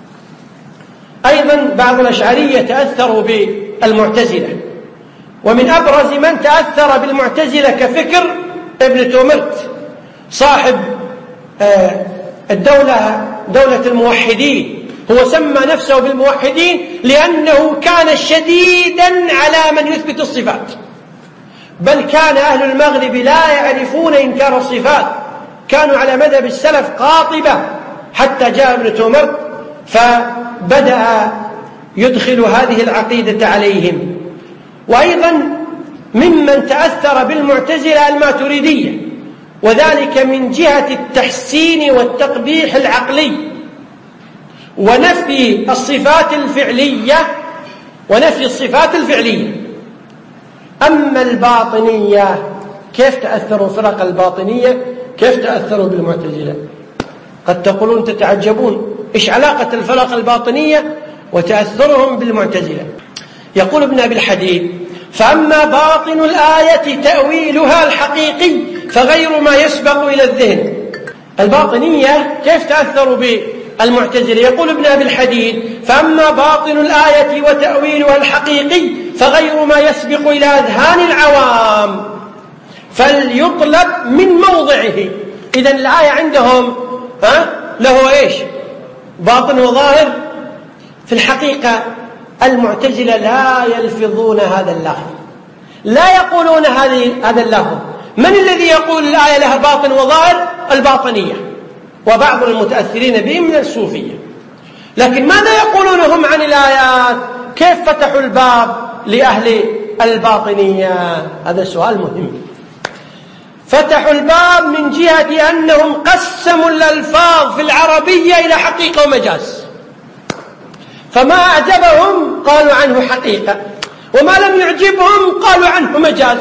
أيضا بعض الأشعرية تأثروا بالمعتزلة، ومن أبرز من تأثر بالمعتزلة كفكر ابن تومرت صاحب دولة الموحدين. هو سمى نفسه بالموحدين لأنه كان شديدا على من يثبت الصفات، بل كان أهل المغرب لا يعرفون إنكار الصفات، كانوا على مذهب السلف قاطبة، حتى جاء ابن تومرت فبدأ يدخل هذه العقيدة عليهم. وأيضا ممن تأثر بالمعتزلة الماتريدية، وذلك من جهة التحسين والتقبيح العقلي ونفي الصفات الفعلية. أما الباطنية كيف تأثروا فرق الباطنية؟ كيف تأثروا بالمعتزلة؟ قد تقولون تتعجبون إيش علاقة الفرق الباطنية وتأثرهم بالمعتزلة؟ يقول ابن أبي الحديد فأما باطن الآية تأويلها الحقيقي فغير ما يسبق إلى الذهن. الباطنية كيف تأثروا بالمعتزلة؟ يقول ابن أبي الحديد فأما باطن الآية وتأويلها الحقيقي فغير ما يسبق إلى أذهان العوام فليطلب من موضعه. إذن الآية عندهم له إيش؟ باطن وظاهر. في الحقيقة المعتزلة لا يلفظون هذا اللفظ، لا يقولون هذا اللفظ. من الذي يقول الآية لها باطن وظاهر؟ الباطنية وبعض المتأثرين بهم من الصوفية. لكن ماذا يقولون هم عن الآيات؟ كيف فتحوا الباب لأهل الباطنية؟ هذا سؤال مهم. فتحوا الباب من جهة أنهم قسموا الألفاظ في العربية إلى حقيقة ومجاز، فما أعجبهم قالوا عنه حقيقة، وما لم يعجبهم قالوا عنه مجاز.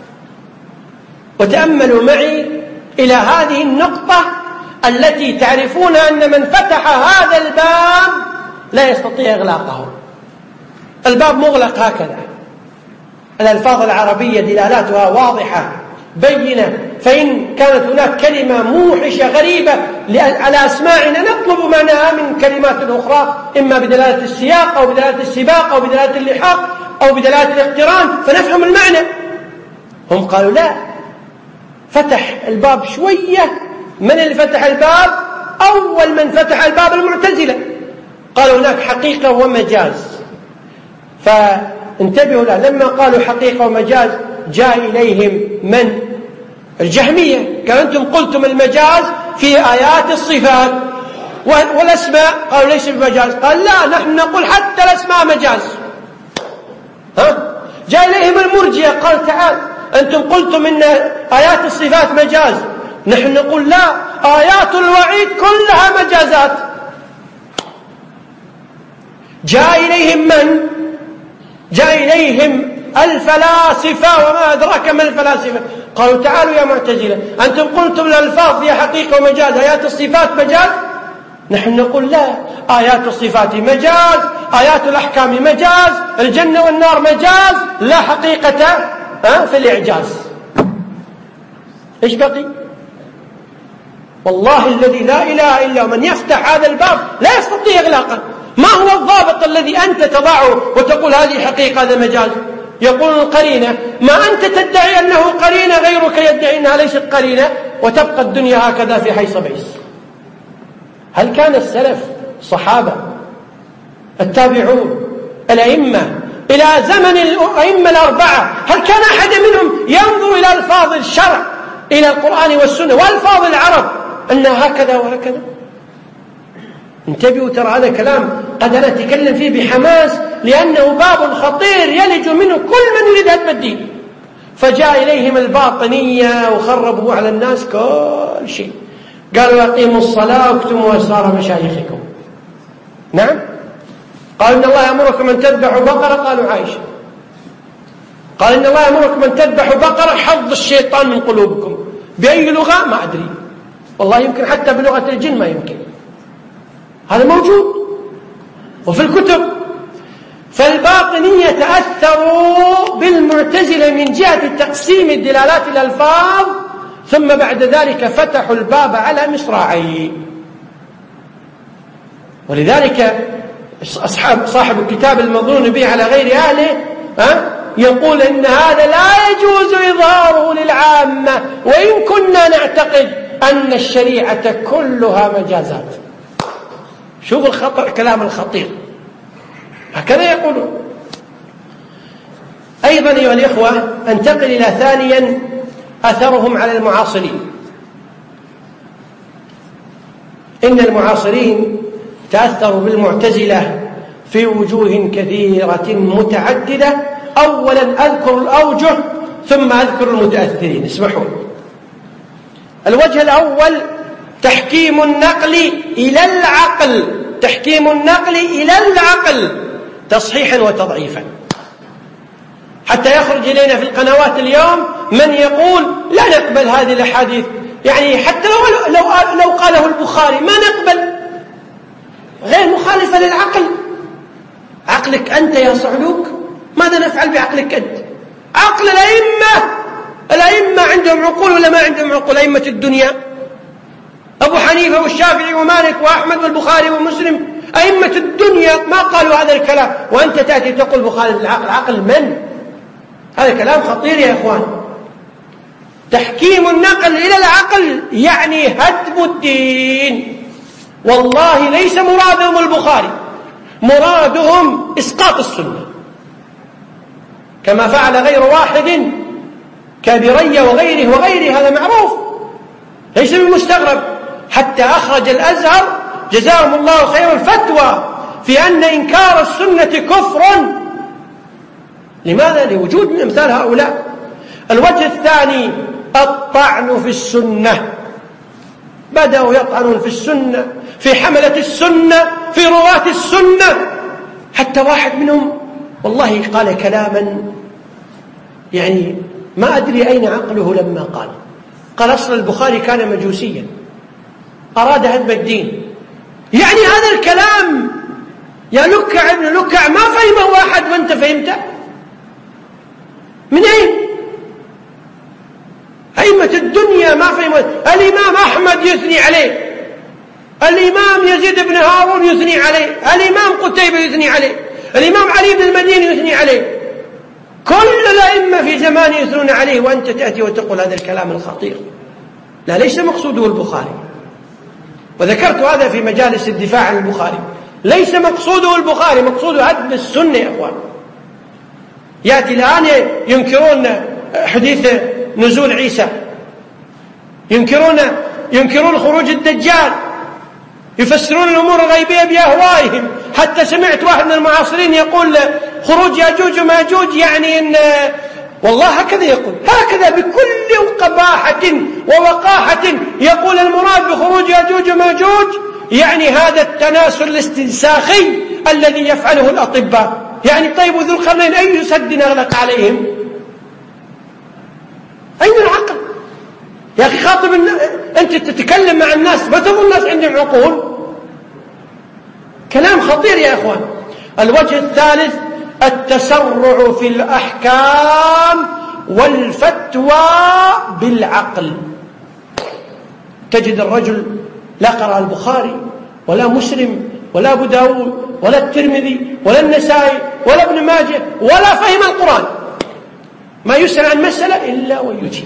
وتأملوا معي إلى هذه النقطة التي تعرفون أن من فتح هذا الباب لا يستطيع إغلاقه. الباب مغلق هكذا، الألفاظ العربية دلالاتها واضحة بينة، فإن كانت هناك كلمة موحشة غريبة على أسماعنا نطلب معناها من كلمات أخرى، إما بدلالة السياق أو بدلالة السباق أو بدلالة اللحاق أو بدلالة الاقتران فنفهم المعنى. هم قالوا لا، فتح الباب شوية. من اللي فتح الباب؟ أول من فتح الباب المعتزلة، قالوا هناك حقيقة ومجاز. فانتبهوا له، لما قالوا حقيقة ومجاز جاء إليهم من؟ الجهمية، قالوا أنتم قلتم المجاز في آيات الصفات والأسماء، قالوا ليس بمجاز. قال لا، نحن نقول حتى الأسماء مجاز. جاء إليهم المرجئة، قال تعال أنتم قلتم إن آيات الصفات مجاز، نحن نقول لا، آيات الوعيد كلها مجازات. جاء إليهم من؟ جاء إليهم الفلاسفة، وما أدراك ما الفلاسفة، قالوا تعالوا يا معتزلة أنتم قلتم الألفاظ فيها حقيقة ومجاز، آيات الصفات مجاز، نحن نقول لا، آيات الصفات مجاز، آيات الأحكام مجاز، الجنة والنار مجاز، لا حقيقة في الإعجاز. إيش بقي؟ والله الذي لا إله إلا من يفتح هذا الباب لا يستطيع إغلاقه. ما هو الضابط الذي أنت تضعه وتقول هذه حقيقة هذا مجاز؟ يقول القرينة، ما أنت تدعي أنه قرينة غيرك يدعي أنها ليست قرينة، وتبقى الدنيا هكذا في حيص بيس. هل كان السلف الصحابة التابعون الأئمة إلى زمن الأئمة الأربعة هل كان أحد منهم ينظر إلى ألفاظ الشرع إلى القرآن والسنة وألفاظ العرب أنها هكذا وهكذا؟ انتبهوا، ترى هذا كلام قد أنا أتكلم فيه بحماس لأنه باب خطير يلج منه كل من يريد هدم الدين. فجاء إليهم الباطنية وخربوا على الناس كل شيء، قالوا أقيموا الصلاة واكتموا أسرار مشايخكم. نعم، قال إن الله يأمركم أن تذبحوا بقرة، قالوا عائشة. قال إن الله يأمركم أن تذبحوا بقرة، حظ الشيطان من قلوبكم. بأي لغة؟ ما أدري، والله يمكن حتى بلغة الجن ما يمكن، هذا موجود وفي الكتب. فالباطنية تأثروا بالمعتزلة من جهة تقسيم الدلالات الألفاظ، ثم بعد ذلك فتحوا الباب على مصراعيه. ولذلك صاحب الكتاب المظنون به على غير أهله يقول إن هذا لا يجوز إظهاره للعامة، وإن كنا نعتقد أن الشريعة كلها مجازات. شوف الخطر، كلام الخطير، هكذا يقولون. أيضا أيها الإخوة أنتقل إلى ثانيا أثرهم على المعاصرين. إن المعاصرين تأثروا بالمعتزلة في وجوه كثيرة متعددة. أولا أذكر الأوجه ثم أذكر المتأثرين، اسمحوا. الوجه الأول تحكيم النقل إلى العقل، تحكيم النقل إلى العقل تصحيحا وتضعيفا، حتى يخرج إلينا في القنوات اليوم من يقول لا نقبل هذه الأحاديث، يعني حتى لو قاله البخاري ما نقبل، غير مخالفة للعقل. عقلك أنت يا صعلوك، ماذا نفعل بعقلك أنت؟ عقل الأئمة عندهم عقول ولا ما عندهم عقول؟ أئمة الدنيا أبو حنيفة والشافعي ومالك وأحمد والبخاري ومسلم، أئمة الدنيا ما قالوا هذا الكلام، وأنت تأتي تقول بخالف العقل. عقل من؟ هذا كلام خطير يا إخوان. تحكيم النقل إلى العقل يعني هدم الدين. والله ليس مرادهم البخاري، مرادهم إسقاط السنة، كما فعل غير واحد كابرية وغيره هذا معروف ليس بالمستغرب. حتى أخرج الأزهر جزاهم الله خير الفتوى في أن إنكار السنة كفر. لماذا؟ لوجود من أمثال هؤلاء. الوجه الثاني الطعن في السنة، بدأوا يطعنون في السنة، في حملة السنة، في رواة السنة. حتى واحد منهم والله قال كلاما يعني ما أدري أين عقله لما قال أصل البخاري كان مجوسيا أراد هدم الدين. يعني هذا الكلام يا لكع ابن لكع ما فهمه واحد وانت فهمته؟ من أين؟ عليهم، الإمام أحمد يثني عليه، الإمام يزيد بن هارون يثني عليه، الإمام قتيبة يثني عليه، الإمام علي بن المديني يثني عليه، كل الأئمة في زمان يثنون عليه، وأنت تأتي وتقول هذا الكلام الخطير. لا، ليس مقصوده البخاري، وذكرت هذا في مجالس الدفاع عن البخاري، ليس مقصوده البخاري، مقصوده هدم السنة يا أخوان. يأتي الآن ينكرون حديث نزول عيسى، ينكرون خروج الدجال، يفسرون الأمور الغيبية بأهوائهم. حتى سمعت واحد من المعاصرين يقول خروج ياجوج وماجوج يعني إن والله هكذا يقول، هكذا بكل قباحة ووقاحة يقول المراد بخروج ياجوج وماجوج يعني هذا التناسل الاستنساخي الذي يفعله الأطباء. يعني طيب ذو القرنين أي سد أغلق عليهم؟ أين العقل يا أخي؟ خاطب أنت تتكلم مع الناس، ما تظن الناس عندهم عقول؟ كلام خطير يا أخوان. الوجه الثالث التسرع في الأحكام والفتوى بالعقل. تجد الرجل لا قرأ البخاري ولا مسلم ولا أبو داود ولا الترمذي ولا النسائي ولا ابن ماجه ولا فهم القرآن، ما يسأل عن مسألة إلا ويجيب،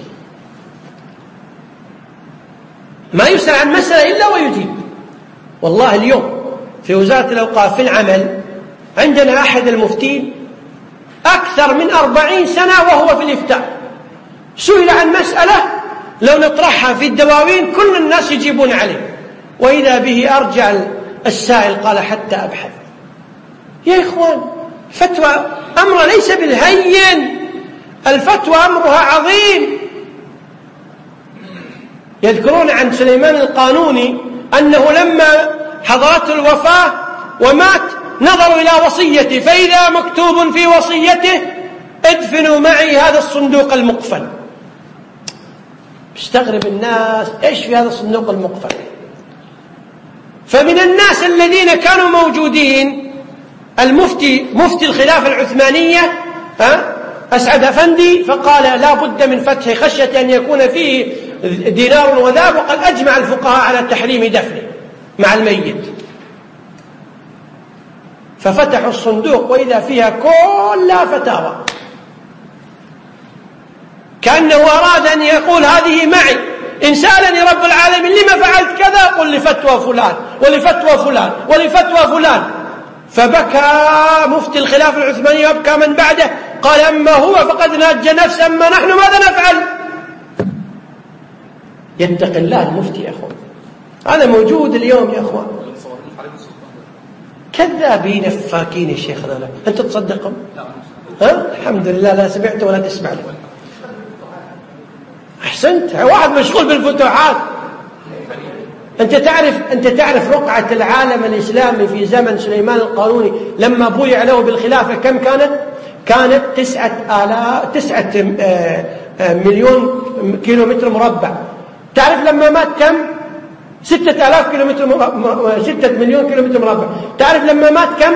ما يسأل عن مسألة إلا ويجيب. والله اليوم في وزارة الأوقاف في العمل عندنا أحد المفتين أكثر من 40 سنة وهو في الإفتاء، سئل عن مسألة لو نطرحها في الدواوين كل الناس يجيبون عليه، وإذا به أرجع السائل قال حتى أبحث. يا إخوان، فتوى أمر ليس بالهين، الفتوى أمرها عظيم. يذكرون عن سليمان القانوني أنه لما حضرته الوفاة ومات نظروا إلى وصيته فإذا مكتوب في وصيته ادفنوا معي هذا الصندوق المقفل. استغرب الناس، إيش في هذا الصندوق المقفل؟ فمن الناس الذين كانوا موجودين مفتي الخلافة العثمانية أسعد أفندي، فقال لا بد من فتح خشية أن يكون فيه دينار وذهب، وقد أجمع الفقهاء على تحريم دفنه مع الميت. ففتحوا الصندوق وإذا فيها كلها فتاوى، كأنه أراد أن يقول هذه معي، إن سألني رب العالمين لما فعلت كذا قل لفتوى فلان ولفتوى فلان ولفتوى فلان. فبكى مفتي الخلافة العثمانية وبكى من بعده، قال أما هو فقد ناج نفسه، أما نحن ماذا نفعل؟ يتق الله المفتي يا أخوان، هذا موجود اليوم يا أخوان. كذابين فاكين يا شيخ هذا، أنت تصدقهم؟ الحمد لله لا سمعت ولا تسمع له. أحسنت، واحد مشغول بالفتوحات. أنت تعرف رقعة العالم الإسلامي في زمن سليمان القانوني لما بويع له بالخلافة كم كانت؟ كانت 9 مليون كيلومتر مربع. تعرف لما مات كم؟ 6 مليون كيلومتر مربع. تعرف لما مات كم؟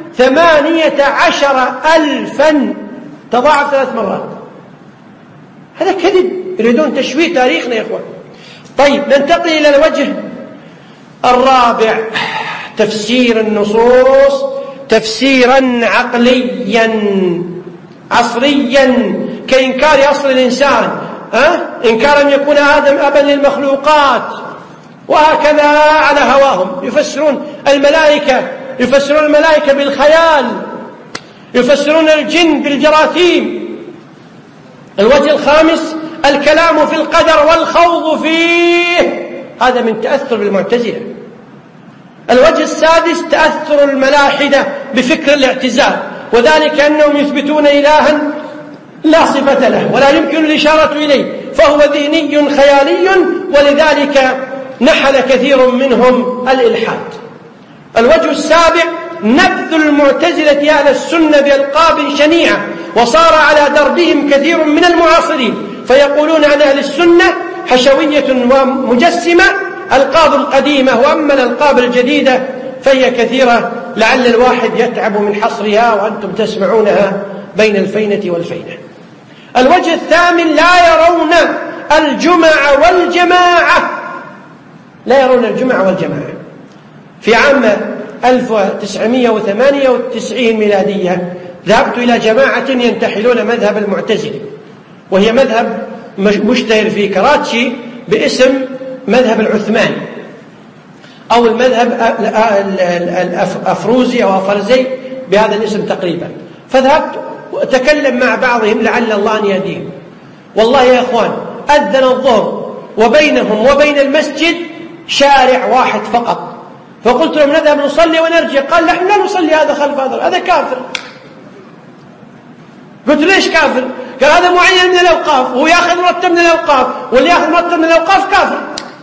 18,000، تضاعف 3 مرات. هذا كذب، يريدون تشويه تاريخنا يا إخوان. طيب ننتقل إلى الوجه الرابع، تفسير النصوص تفسيرا عقليا عصريا، كإنكار أصل الإنسان، إنكار أن يكون آدم أبا للمخلوقات، وهكذا على هواهم. يفسرون الملائكة بالخيال، يفسرون الجن بالجراثيم. الوجه الخامس الكلام في القدر والخوض فيه، هذا من تأثر بالمعتزلة. الوجه السادس تأثر الملاحدة بفكر الاعتزال، وذلك أنهم يثبتون إلها لا صفة له ولا يمكن الإشارة إليه، فهو ذهني خيالي، ولذلك نحل كثير منهم الإلحاد. الوجه السابع نبذ المعتزلة أهل السنة بألقاب شنيعة، وصار على دربهم كثير من المعاصرين، فيقولون عن أهل السنة حشوية ومجسمة، ألقاب قديمة، وأما الألقاب الجديدة فهي كثيرة لعل الواحد يتعب من حصرها، وأنتم تسمعونها بين الفينة والفينة. الوجه الثامن لا يرون الجمع والجماعة، لا يرون الجمع والجماعة. في عام 1998 ميلادية ذهبت إلى جماعة ينتحلون مذهب المعتزلة، وهي مذهب مشتهر في كراتشي باسم مذهب العثماني أو المذهب الأفروزي أو أفرزي بهذا الاسم تقريبا. فذهبت وأتكلم مع بعضهم لعل الله أن يهديهم. والله يا أخوان أذن الظهر وبينهم وبين المسجد شارع واحد فقط، فقلت لهم نذهب نصلي ونرجع. قال نحن لا نصلي هذا خلف هذا كافر. قلت ليش كافر؟ قال هذا معين من الأوقاف وهو يأخذ مرتب من الأوقاف، واللي يأخذ مرتب من الأوقاف كافر.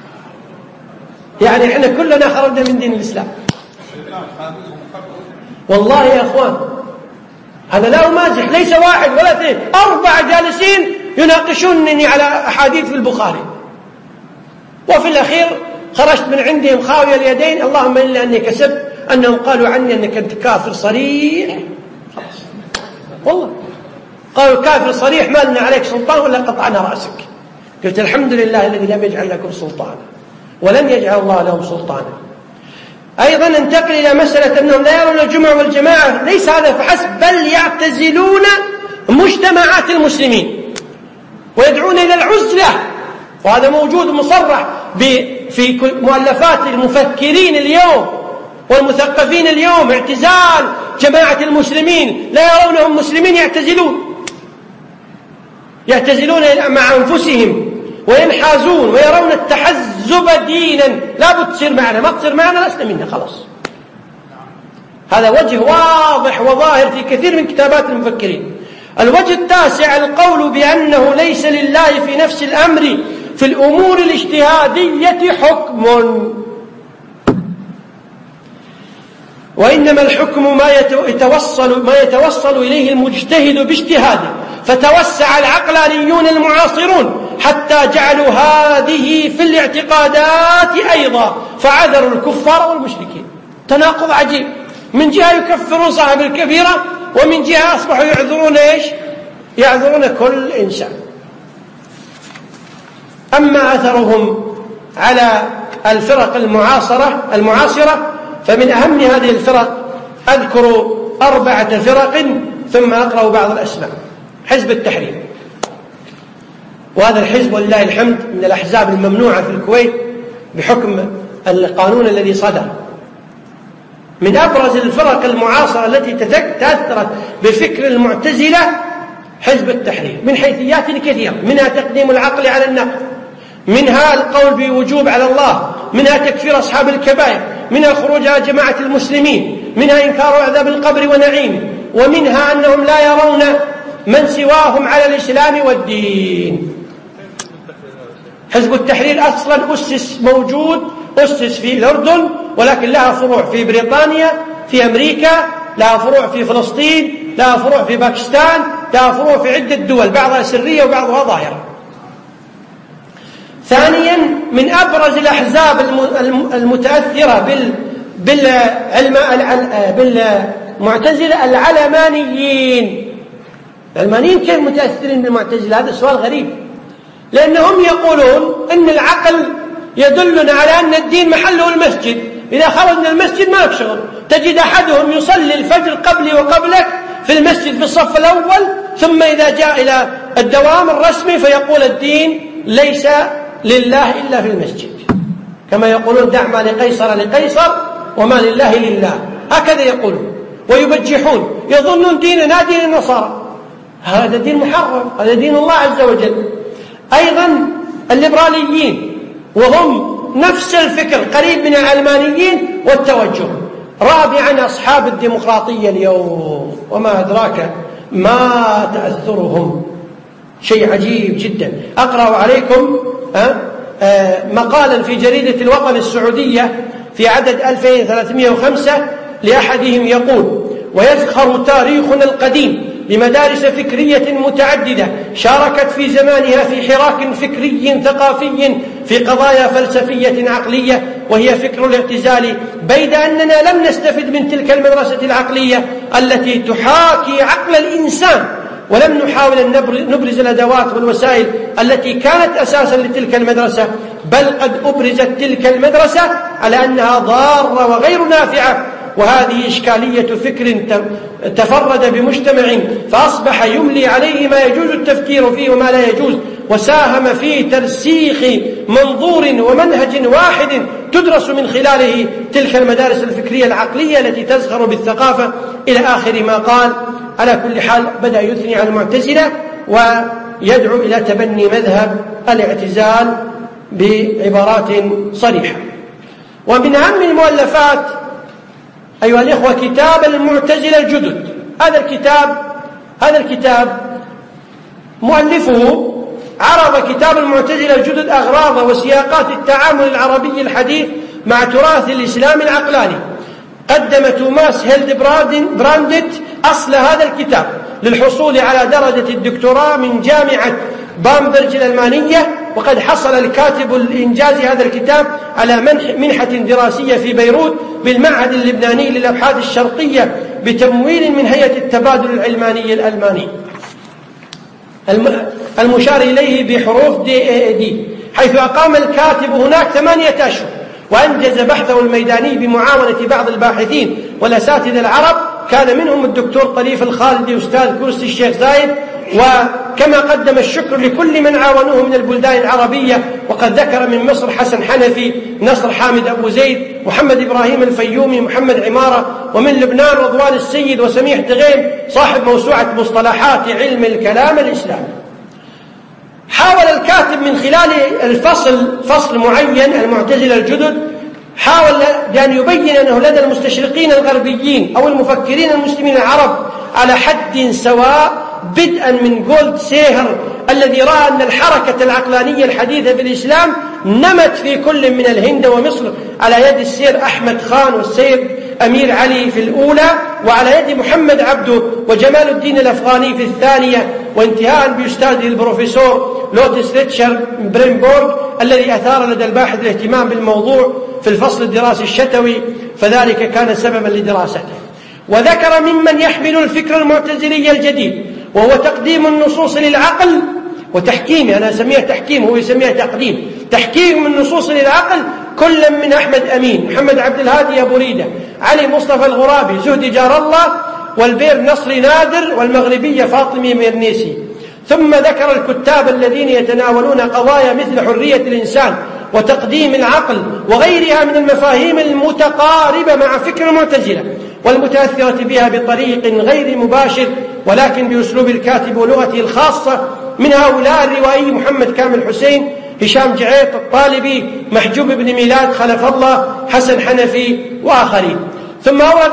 يعني احنا كلنا خرجنا من دين الإسلام. والله يا أخوان أنا لا أمازح، ليس واحد ولا اثنين، 4 جالسين يناقشونني على أحاديث في البخاري، وفي الأخير خرجت من عندهم خاوية اليدين، اللهم إلا أني كسبت أنهم قالوا عني أنك أنت كافر صريح. خلاص والله قالوا كافر صريح، ما لنا عليك سلطان ولا قطعنا رأسك. قلت الحمد لله الذي لم يجعل لكم سلطانا ولن يجعل الله لهم سلطانا. أيضا ننتقل إلى مسألة أنهم لا يرون الجمع والجماعة، ليس هذا فحسب، بل يعتزلون مجتمعات المسلمين ويدعون إلى العزلة، وهذا موجود مصرح في مؤلفات المفكرين اليوم والمثقفين اليوم. اعتزال جماعة المسلمين، لا يرونهم مسلمين، يعتزلون مع أنفسهم وينحازون ويرون التحزب دينا. لا بد تصير معنا، ما تصير معنا لسنا منا خلاص. هذا وجه واضح وظاهر في كثير من كتابات المفكرين. الوجه التاسع القول بأنه ليس لله في نفس الأمر في الأمور الاجتهادية حكم، وإنما الحكم ما يتوصل إليه المجتهد باجتهاده. فتوسع العقلانيون المعاصرون حتى جعلوا هذه في الاعتقادات أيضا، فعذروا الكفار والمشركين. تناقض عجيب، من جهة يكفرون صاحب الكبيرة، ومن جهة أصبحوا يعذرون إيش؟ يعذرون كل إنسان. أما أثرهم على الفرق المعاصرة فمن أهم هذه الفرق أذكر 4 فرق ثم أقرأ بعض الأسماء. حزب التحرير، وهذا الحزب ولله الحمد من الأحزاب الممنوعة في الكويت بحكم القانون الذي صدر. من أبرز الفرق المعاصرة التي تأثرت بفكر المعتزلة حزب التحرير من حيثيات كثيرة، منها تقديم العقل على النقل، منها القول بوجوب على الله، منها تكفير أصحاب الكبائر، منها الخروج على جماعة المسلمين، منها إنكار عذاب القبر ونعيمه، ومنها أنهم لا يرون من سواهم على الإسلام والدين. حزب التحرير أصلا أسس في الأردن، ولكن لها فروع في بريطانيا، في أمريكا، لها فروع في فلسطين، لها فروع في باكستان، لها فروع في عدة دول، بعضها سرية وبعضها ظاهرة. ثانيا من أبرز الأحزاب المتأثرة بالمعتزلة العلمانيين. العلمانيين كيف متأثرين بالمعتزلة؟ هذا سؤال غريب، لأنهم يقولون أن العقل يدلنا على أن الدين محله المسجد، إذا خرجنا المسجد ما نشغل. تجد أحدهم يصلي الفجر قبلي وقبلك في المسجد في الصف الأول، ثم إذا جاء إلى الدوام الرسمي فيقول الدين ليس لله إلا في المسجد، كما يقولون دع ما لقيصر لقيصر وما لله لله، هكذا يقولون ويبجحون، يظنون ديننا دين النصارى. هذا دين محرم، هذا دين الله عز وجل. أيضا الليبراليين، وهم نفس الفكر قريب من العلمانيين والتوجه. رابعا أصحاب الديمقراطية اليوم، وما أدراك ما تأثرهم، شيء عجيب جدا. أقرأ عليكم مقالا في جريدة الوطن السعودية في عدد 2305 لأحدهم يقول: ويزخر تاريخنا القديم لمدارس فكرية متعددة شاركت في زمانها في حراك فكري ثقافي في قضايا فلسفية عقلية، وهي فكر الاعتزال، بيد أننا لم نستفد من تلك المدرسة العقلية التي تحاكي عقل الإنسان ولم نحاول أن نبرز الأدوات والوسائل التي كانت أساسا لتلك المدرسة، بل قد أبرزت تلك المدرسة على أنها ضارة وغير نافعة. وهذه إشكالية فكر تفرد بمجتمع فأصبح يملي عليه ما يجوز التفكير فيه وما لا يجوز، وساهم في ترسيخ منظور ومنهج واحد تدرس من خلاله تلك المدارس الفكرية العقلية التي تزخر بالثقافة إلى آخر ما قال. على كل حال بدأ يثني على المعتزلة ويدعو إلى تبني مذهب الاعتزال بعبارات صريحة. ومن أهم المؤلفات أيها الإخوة كتاب المعتزلة الجدد. هذا الكتاب مؤلفه عرض كتاب المعتزلة الجدد أغراض وسياقات التعامل العربي الحديث مع تراث الإسلام العقلاني. قدم توماس هيلد براندت أصل هذا الكتاب للحصول على درجة الدكتوراه من جامعة بامبرج الألمانية، وقد حصل الكاتب الإنجاز هذا الكتاب على منحة دراسية في بيروت بالمعهد اللبناني للأبحاث الشرقية بتمويل من هيئة التبادل العلماني الألماني، المشار إليه بحروف دي، حيث أقام الكاتب هناك 8 أشهر وأنجز بحثه الميداني بمعاونة بعض الباحثين والأساتذة العرب، كان منهم الدكتور طريف الخالدي أستاذ كرسي الشيخ زايد، وكما قدم الشكر لكل من عاونوه من البلدان العربية. وقد ذكر من مصر حسن حنفي، نصر حامد أبو زيد، محمد إبراهيم الفيومي، محمد عمارة، ومن لبنان رضوان السيد وسميح دغيم صاحب موسوعة مصطلحات علم الكلام الإسلامي. حاول الكاتب من خلال فصل معين المعتزلة الجدد، حاول بأن يبين أنه لدى المستشرقين الغربيين أو المفكرين المسلمين العرب على حد سواء، بدءا من جولد سيهر الذي رأى أن الحركة العقلانية الحديثة في الإسلام نمت في كل من الهند ومصر على يد السير أحمد خان والسيد أمير علي في الأولى، وعلى يد محمد عبده وجمال الدين الأفغاني في الثانية، وانتهاء بأستاذه البروفيسور لوتس ريتشارد برينبورغ الذي أثار لدى الباحث الاهتمام بالموضوع في الفصل الدراسي الشتوي، فذلك كان سببا لدراسته. وذكر ممن يحمل الفكر المعتزلي الجديد، وهو تقديم النصوص للعقل وتحكيمه، أنا أسميها تحكيم هو يسميها تقديم، تحكيم النصوص للعقل، كل من أحمد أمين، محمد عبد الهادي أبو ريدة، علي مصطفى الغرابي، زهدي جار الله، والبير نصري نادر، والمغربية فاطمي ميرنيسي. ثم ذكر الكتاب الذين يتناولون قضايا مثل حرية الإنسان وتقديم العقل وغيرها من المفاهيم المتقاربة مع فكر المعتزلة والمتأثرة بها بطريق غير مباشر ولكن بأسلوب الكاتب ولغته الخاصة، من هؤلاء الروائي محمد كامل حسين، هشام جعيط الطالبي، محجوب بن ميلاد، خلف الله، حسن حنفي وآخرين. ثم أورد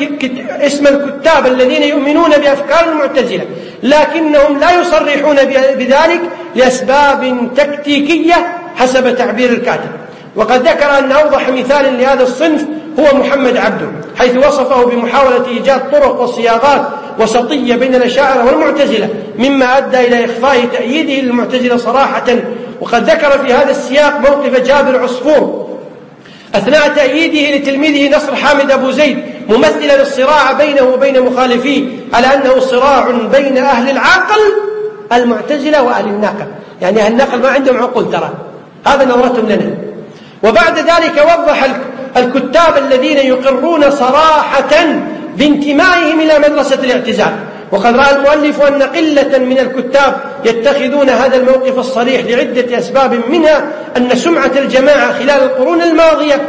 اسم الكتاب الذين يؤمنون بأفكار المعتزلة لكنهم لا يصرحون بذلك لأسباب تكتيكية حسب تعبير الكاتب. وقد ذكر أن أوضح مثال لهذا الصنف هو محمد عبده، حيث وصفه بمحاولة إيجاد طرق وصياغات وسطية بين الأشاعرة والمعتزلة، مما أدى إلى إخفاء تأييده للمعتزلة صراحة. وقد ذكر في هذا السياق موقف جابر عصفور أثناء تأييده لتلميذه نصر حامد أبو زيد، ممثلا للصراع بينه وبين مخالفيه على أنه صراع بين أهل العقل المعتزلة وأهل النقل، يعني أهل النقل ما عندهم عقول، ترى هذا نظرتهم لنا. وبعد ذلك وضح الكتاب الذين يقرون صراحة بانتمائهم إلى مدرسة الاعتزال. وقد رأى المؤلف أن قلة من الكتاب يتخذون هذا الموقف الصريح لعدة أسباب، منها أن سمعة الجماعة خلال القرون الماضية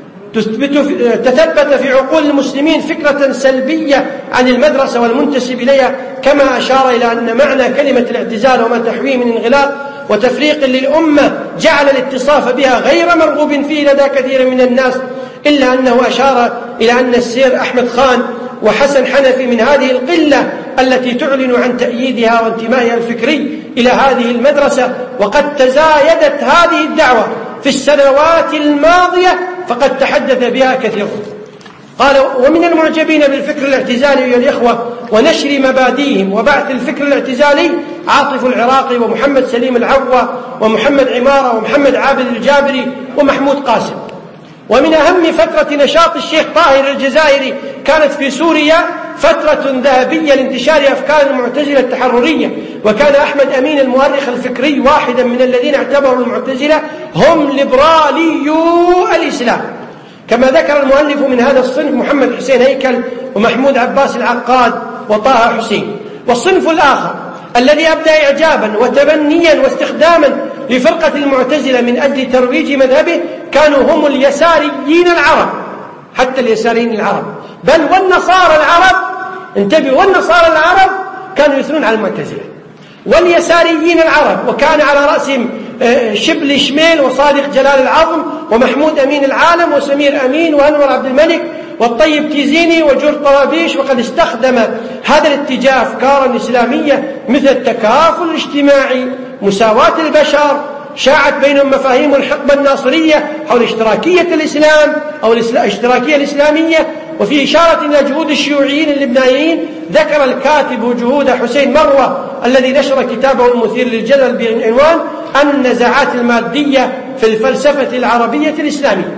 تثبت في عقول المسلمين فكرة سلبية عن المدرسة والمنتسب إليها، كما أشار إلى أن معنى كلمة الاعتزال وما تحويه من انغلاق وتفريق للأمة جعل الاتصاف بها غير مرغوب فيه لدى كثير من الناس، إلا أنه أشار إلى أن السير أحمد خان وحسن حنفي من هذه القلة التي تعلن عن تأييدها وانتمائها الفكري إلى هذه المدرسة. وقد تزايدت هذه الدعوة في السنوات الماضية فقد تحدث بها كثيرون. قال: ومن المعجبين بالفكر الاعتزالي يا الإخوة ونشر مبادئهم وبعث الفكر الاعتزالي عاطف العراقي ومحمد سليم العوى ومحمد عمارة ومحمد عابد الجابري ومحمود قاسم. ومن أهم فترة نشاط الشيخ طاهر الجزائري كانت في سوريا فترة ذهبية لانتشار أفكار المعتزلة التحررية، وكان أحمد أمين المؤرخ الفكري واحدا من الذين اعتبروا المعتزلة هم ليبراليو الإسلام. كما ذكر المؤلف من هذا الصنف محمد حسين هيكل ومحمود عباس العقاد وطه حسين. والصنف الآخر الذي أبدى إعجابا وتبنيا واستخداما لفرقة المعتزلة من أجل ترويج مذهبه كانوا هم اليساريين العرب، حتى اليساريين العرب، بل والنصارى العرب، انتبهوا، والنصارى العرب كانوا يثنون على المعتزلة، واليساريين العرب، وكان على رأسهم شبل شميل وصادق جلال العظم ومحمود أمين العالم وسمير أمين وأنور عبد الملك والطيب تيزيني وجورج طرابيش. وقد استخدم هذا الاتجاه أفكارا إسلامية مثل التكافل الاجتماعي، مساواة البشر، شاعت بينهم مفاهيم الحقبة الناصرية حول اشتراكية الإسلام أو الاشتراكية الإسلامية. وفي إشارة إلى جهود الشيوعيين اللبنانيين ذكر الكاتب جهود حسين مروة الذي نشر كتابه المثير للجدل بعنوان النزاعات المادية في الفلسفة العربية الإسلامية.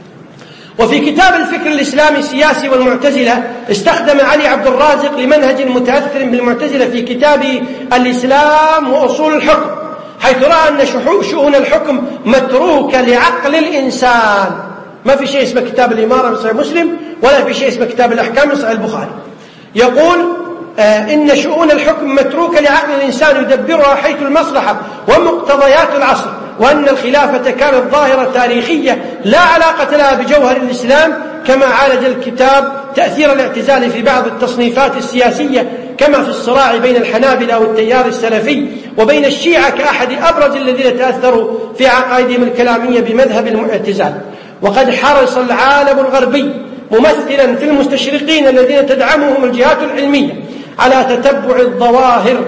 وفي كتاب الفكر الإسلامي السياسي والمعتزلة استخدم علي عبد الرازق لمنهج متأثر بالمعتزلة في كتابه الإسلام وأصول الحكم، حيث رأى أن شؤون الحكم متروكة لعقل الإنسان. ما في شيء اسمه كتاب الإمارة من صحيح مسلم، ولا في شيء اسمه كتاب الأحكام من صحيح البخاري. يقول إن شؤون الحكم متروكة لعقل الإنسان يدبرها حيث المصلحة ومقتضيات العصر، وأن الخلافة كانت ظاهرة تاريخية لا علاقة لها بجوهر الإسلام، كما عالج الكتاب تأثير الاعتزال في بعض التصنيفات السياسية، كما في الصراع بين الحنابلة والتيار السلفي وبين الشيعة كأحد أبرز الذين تأثروا في عقائدهم الكلامية بمذهب الاعتزال. وقد حرص العالم الغربي ممثلا في المستشرقين الذين تدعمهم الجهات العلمية على تتبع الظواهر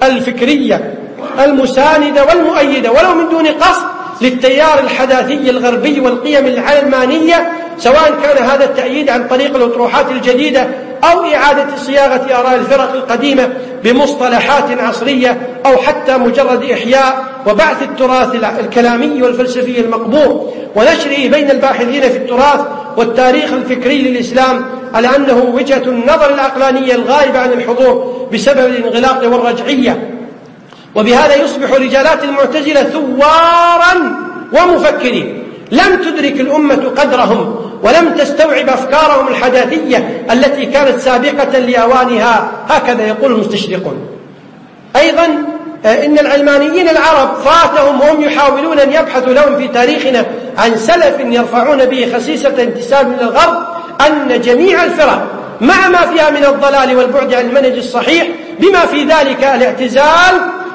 الفكرية المساندة والمؤيدة ولو من دون قصد للتيار الحداثي الغربي والقيم العلمانية، سواء كان هذا التأييد عن طريق الأطروحات الجديدة أو إعادة صياغة آراء الفرق القديمة بمصطلحات عصرية، أو حتى مجرد إحياء وبعث التراث الكلامي والفلسفي المقبور ونشره بين الباحثين في التراث والتاريخ الفكري للإسلام على أنه وجهة النظر العقلانية الغائبة عن الحضور بسبب الانغلاق والرجعية. وبهذا يصبح رجالات المعتزلة ثوارا ومفكرين لم تدرك الأمة قدرهم ولم تستوعب أفكارهم الحداثية التي كانت سابقة لأوانها، هكذا يقول المستشرقون. أيضا إن العلمانيين العرب فاتهم وهم يحاولون أن يبحثوا لهم في تاريخنا عن سلف يرفعون به خسيسة انتساب من الغرب أن جميع الفرق مع ما فيها من الضلال والبعد عن المنهج الصحيح بما في ذلك الاعتزال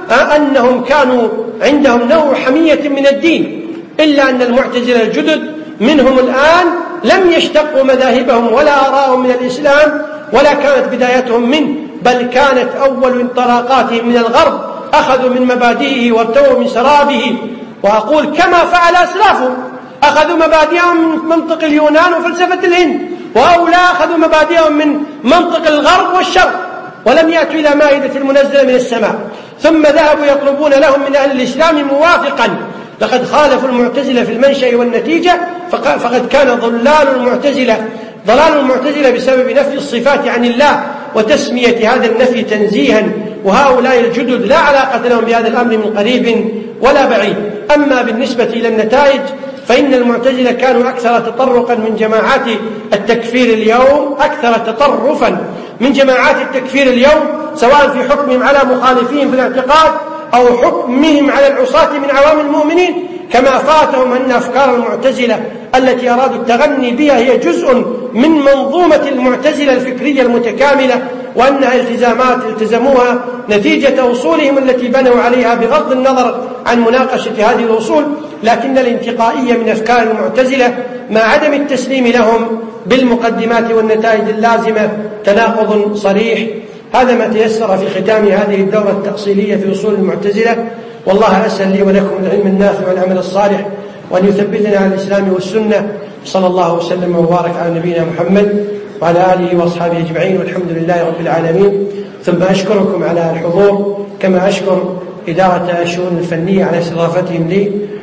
أنهم كانوا عندهم نوع حمية من الدين، إلا أن المعتزلة الجدد منهم الآن لم يشتقوا مذاهبهم ولا آراءهم من الإسلام، ولا كانت بدايتهم منه، بل كانت أول انطلاقاتهم من الغرب، أخذوا من مبادئه وارتووا من سرابه. وأقول كما فعل أسلافهم، أخذوا مبادئهم من منطق اليونان وفلسفة الهند، وهؤلاء أخذوا مبادئهم من منطق الغرب والشرق، ولم يأتوا إلى مائدة المنزلة من السماء، ثم ذهبوا يطلبون لهم من أهل الإسلام موافقا. لقد خالفوا المعتزلة في المنشأ والنتيجة، فقد كان ضلال المعتزلة بسبب نفي الصفات عن الله وتسمية هذا النفي تنزيها، وهؤلاء الجدد لا علاقة لهم بهذا الأمر من قريب ولا بعيد. أما بالنسبة إلى النتائج فإن المعتزلة كانوا أكثر تطرقا من جماعات التكفير اليوم، أكثر تطرفا من جماعات التكفير اليوم، سواء في حكمهم على مخالفين في الاعتقاد أو حكمهم على العصاة من عوام المؤمنين. كما فاتهم أن أفكار المعتزلة التي أرادوا التغني بها هي جزء من منظومة المعتزلة الفكرية المتكاملة، وأنها التزامات التزموها نتيجة أصولهم التي بنوا عليها بغض النظر عن مناقشة هذه الأصول، لكن الانتقائية من أفكار المعتزلة مع عدم التسليم لهم بالمقدمات والنتائج اللازمة تناقض صريح. هذا ما تيسر في ختام هذه الدورة التأصيلية في أصول المعتزلة، والله أسأل لي ولكم العلم النافع والعمل الصالح، وأن يثبتنا على الإسلام والسنة. صلى الله وسلم وبارك على نبينا محمد وعلى آله وأصحابه أجمعين، والحمد لله رب العالمين. ثم أشكركم على الحضور، كما أشكر إدارة الشؤون الفنية على استضافتهم لي،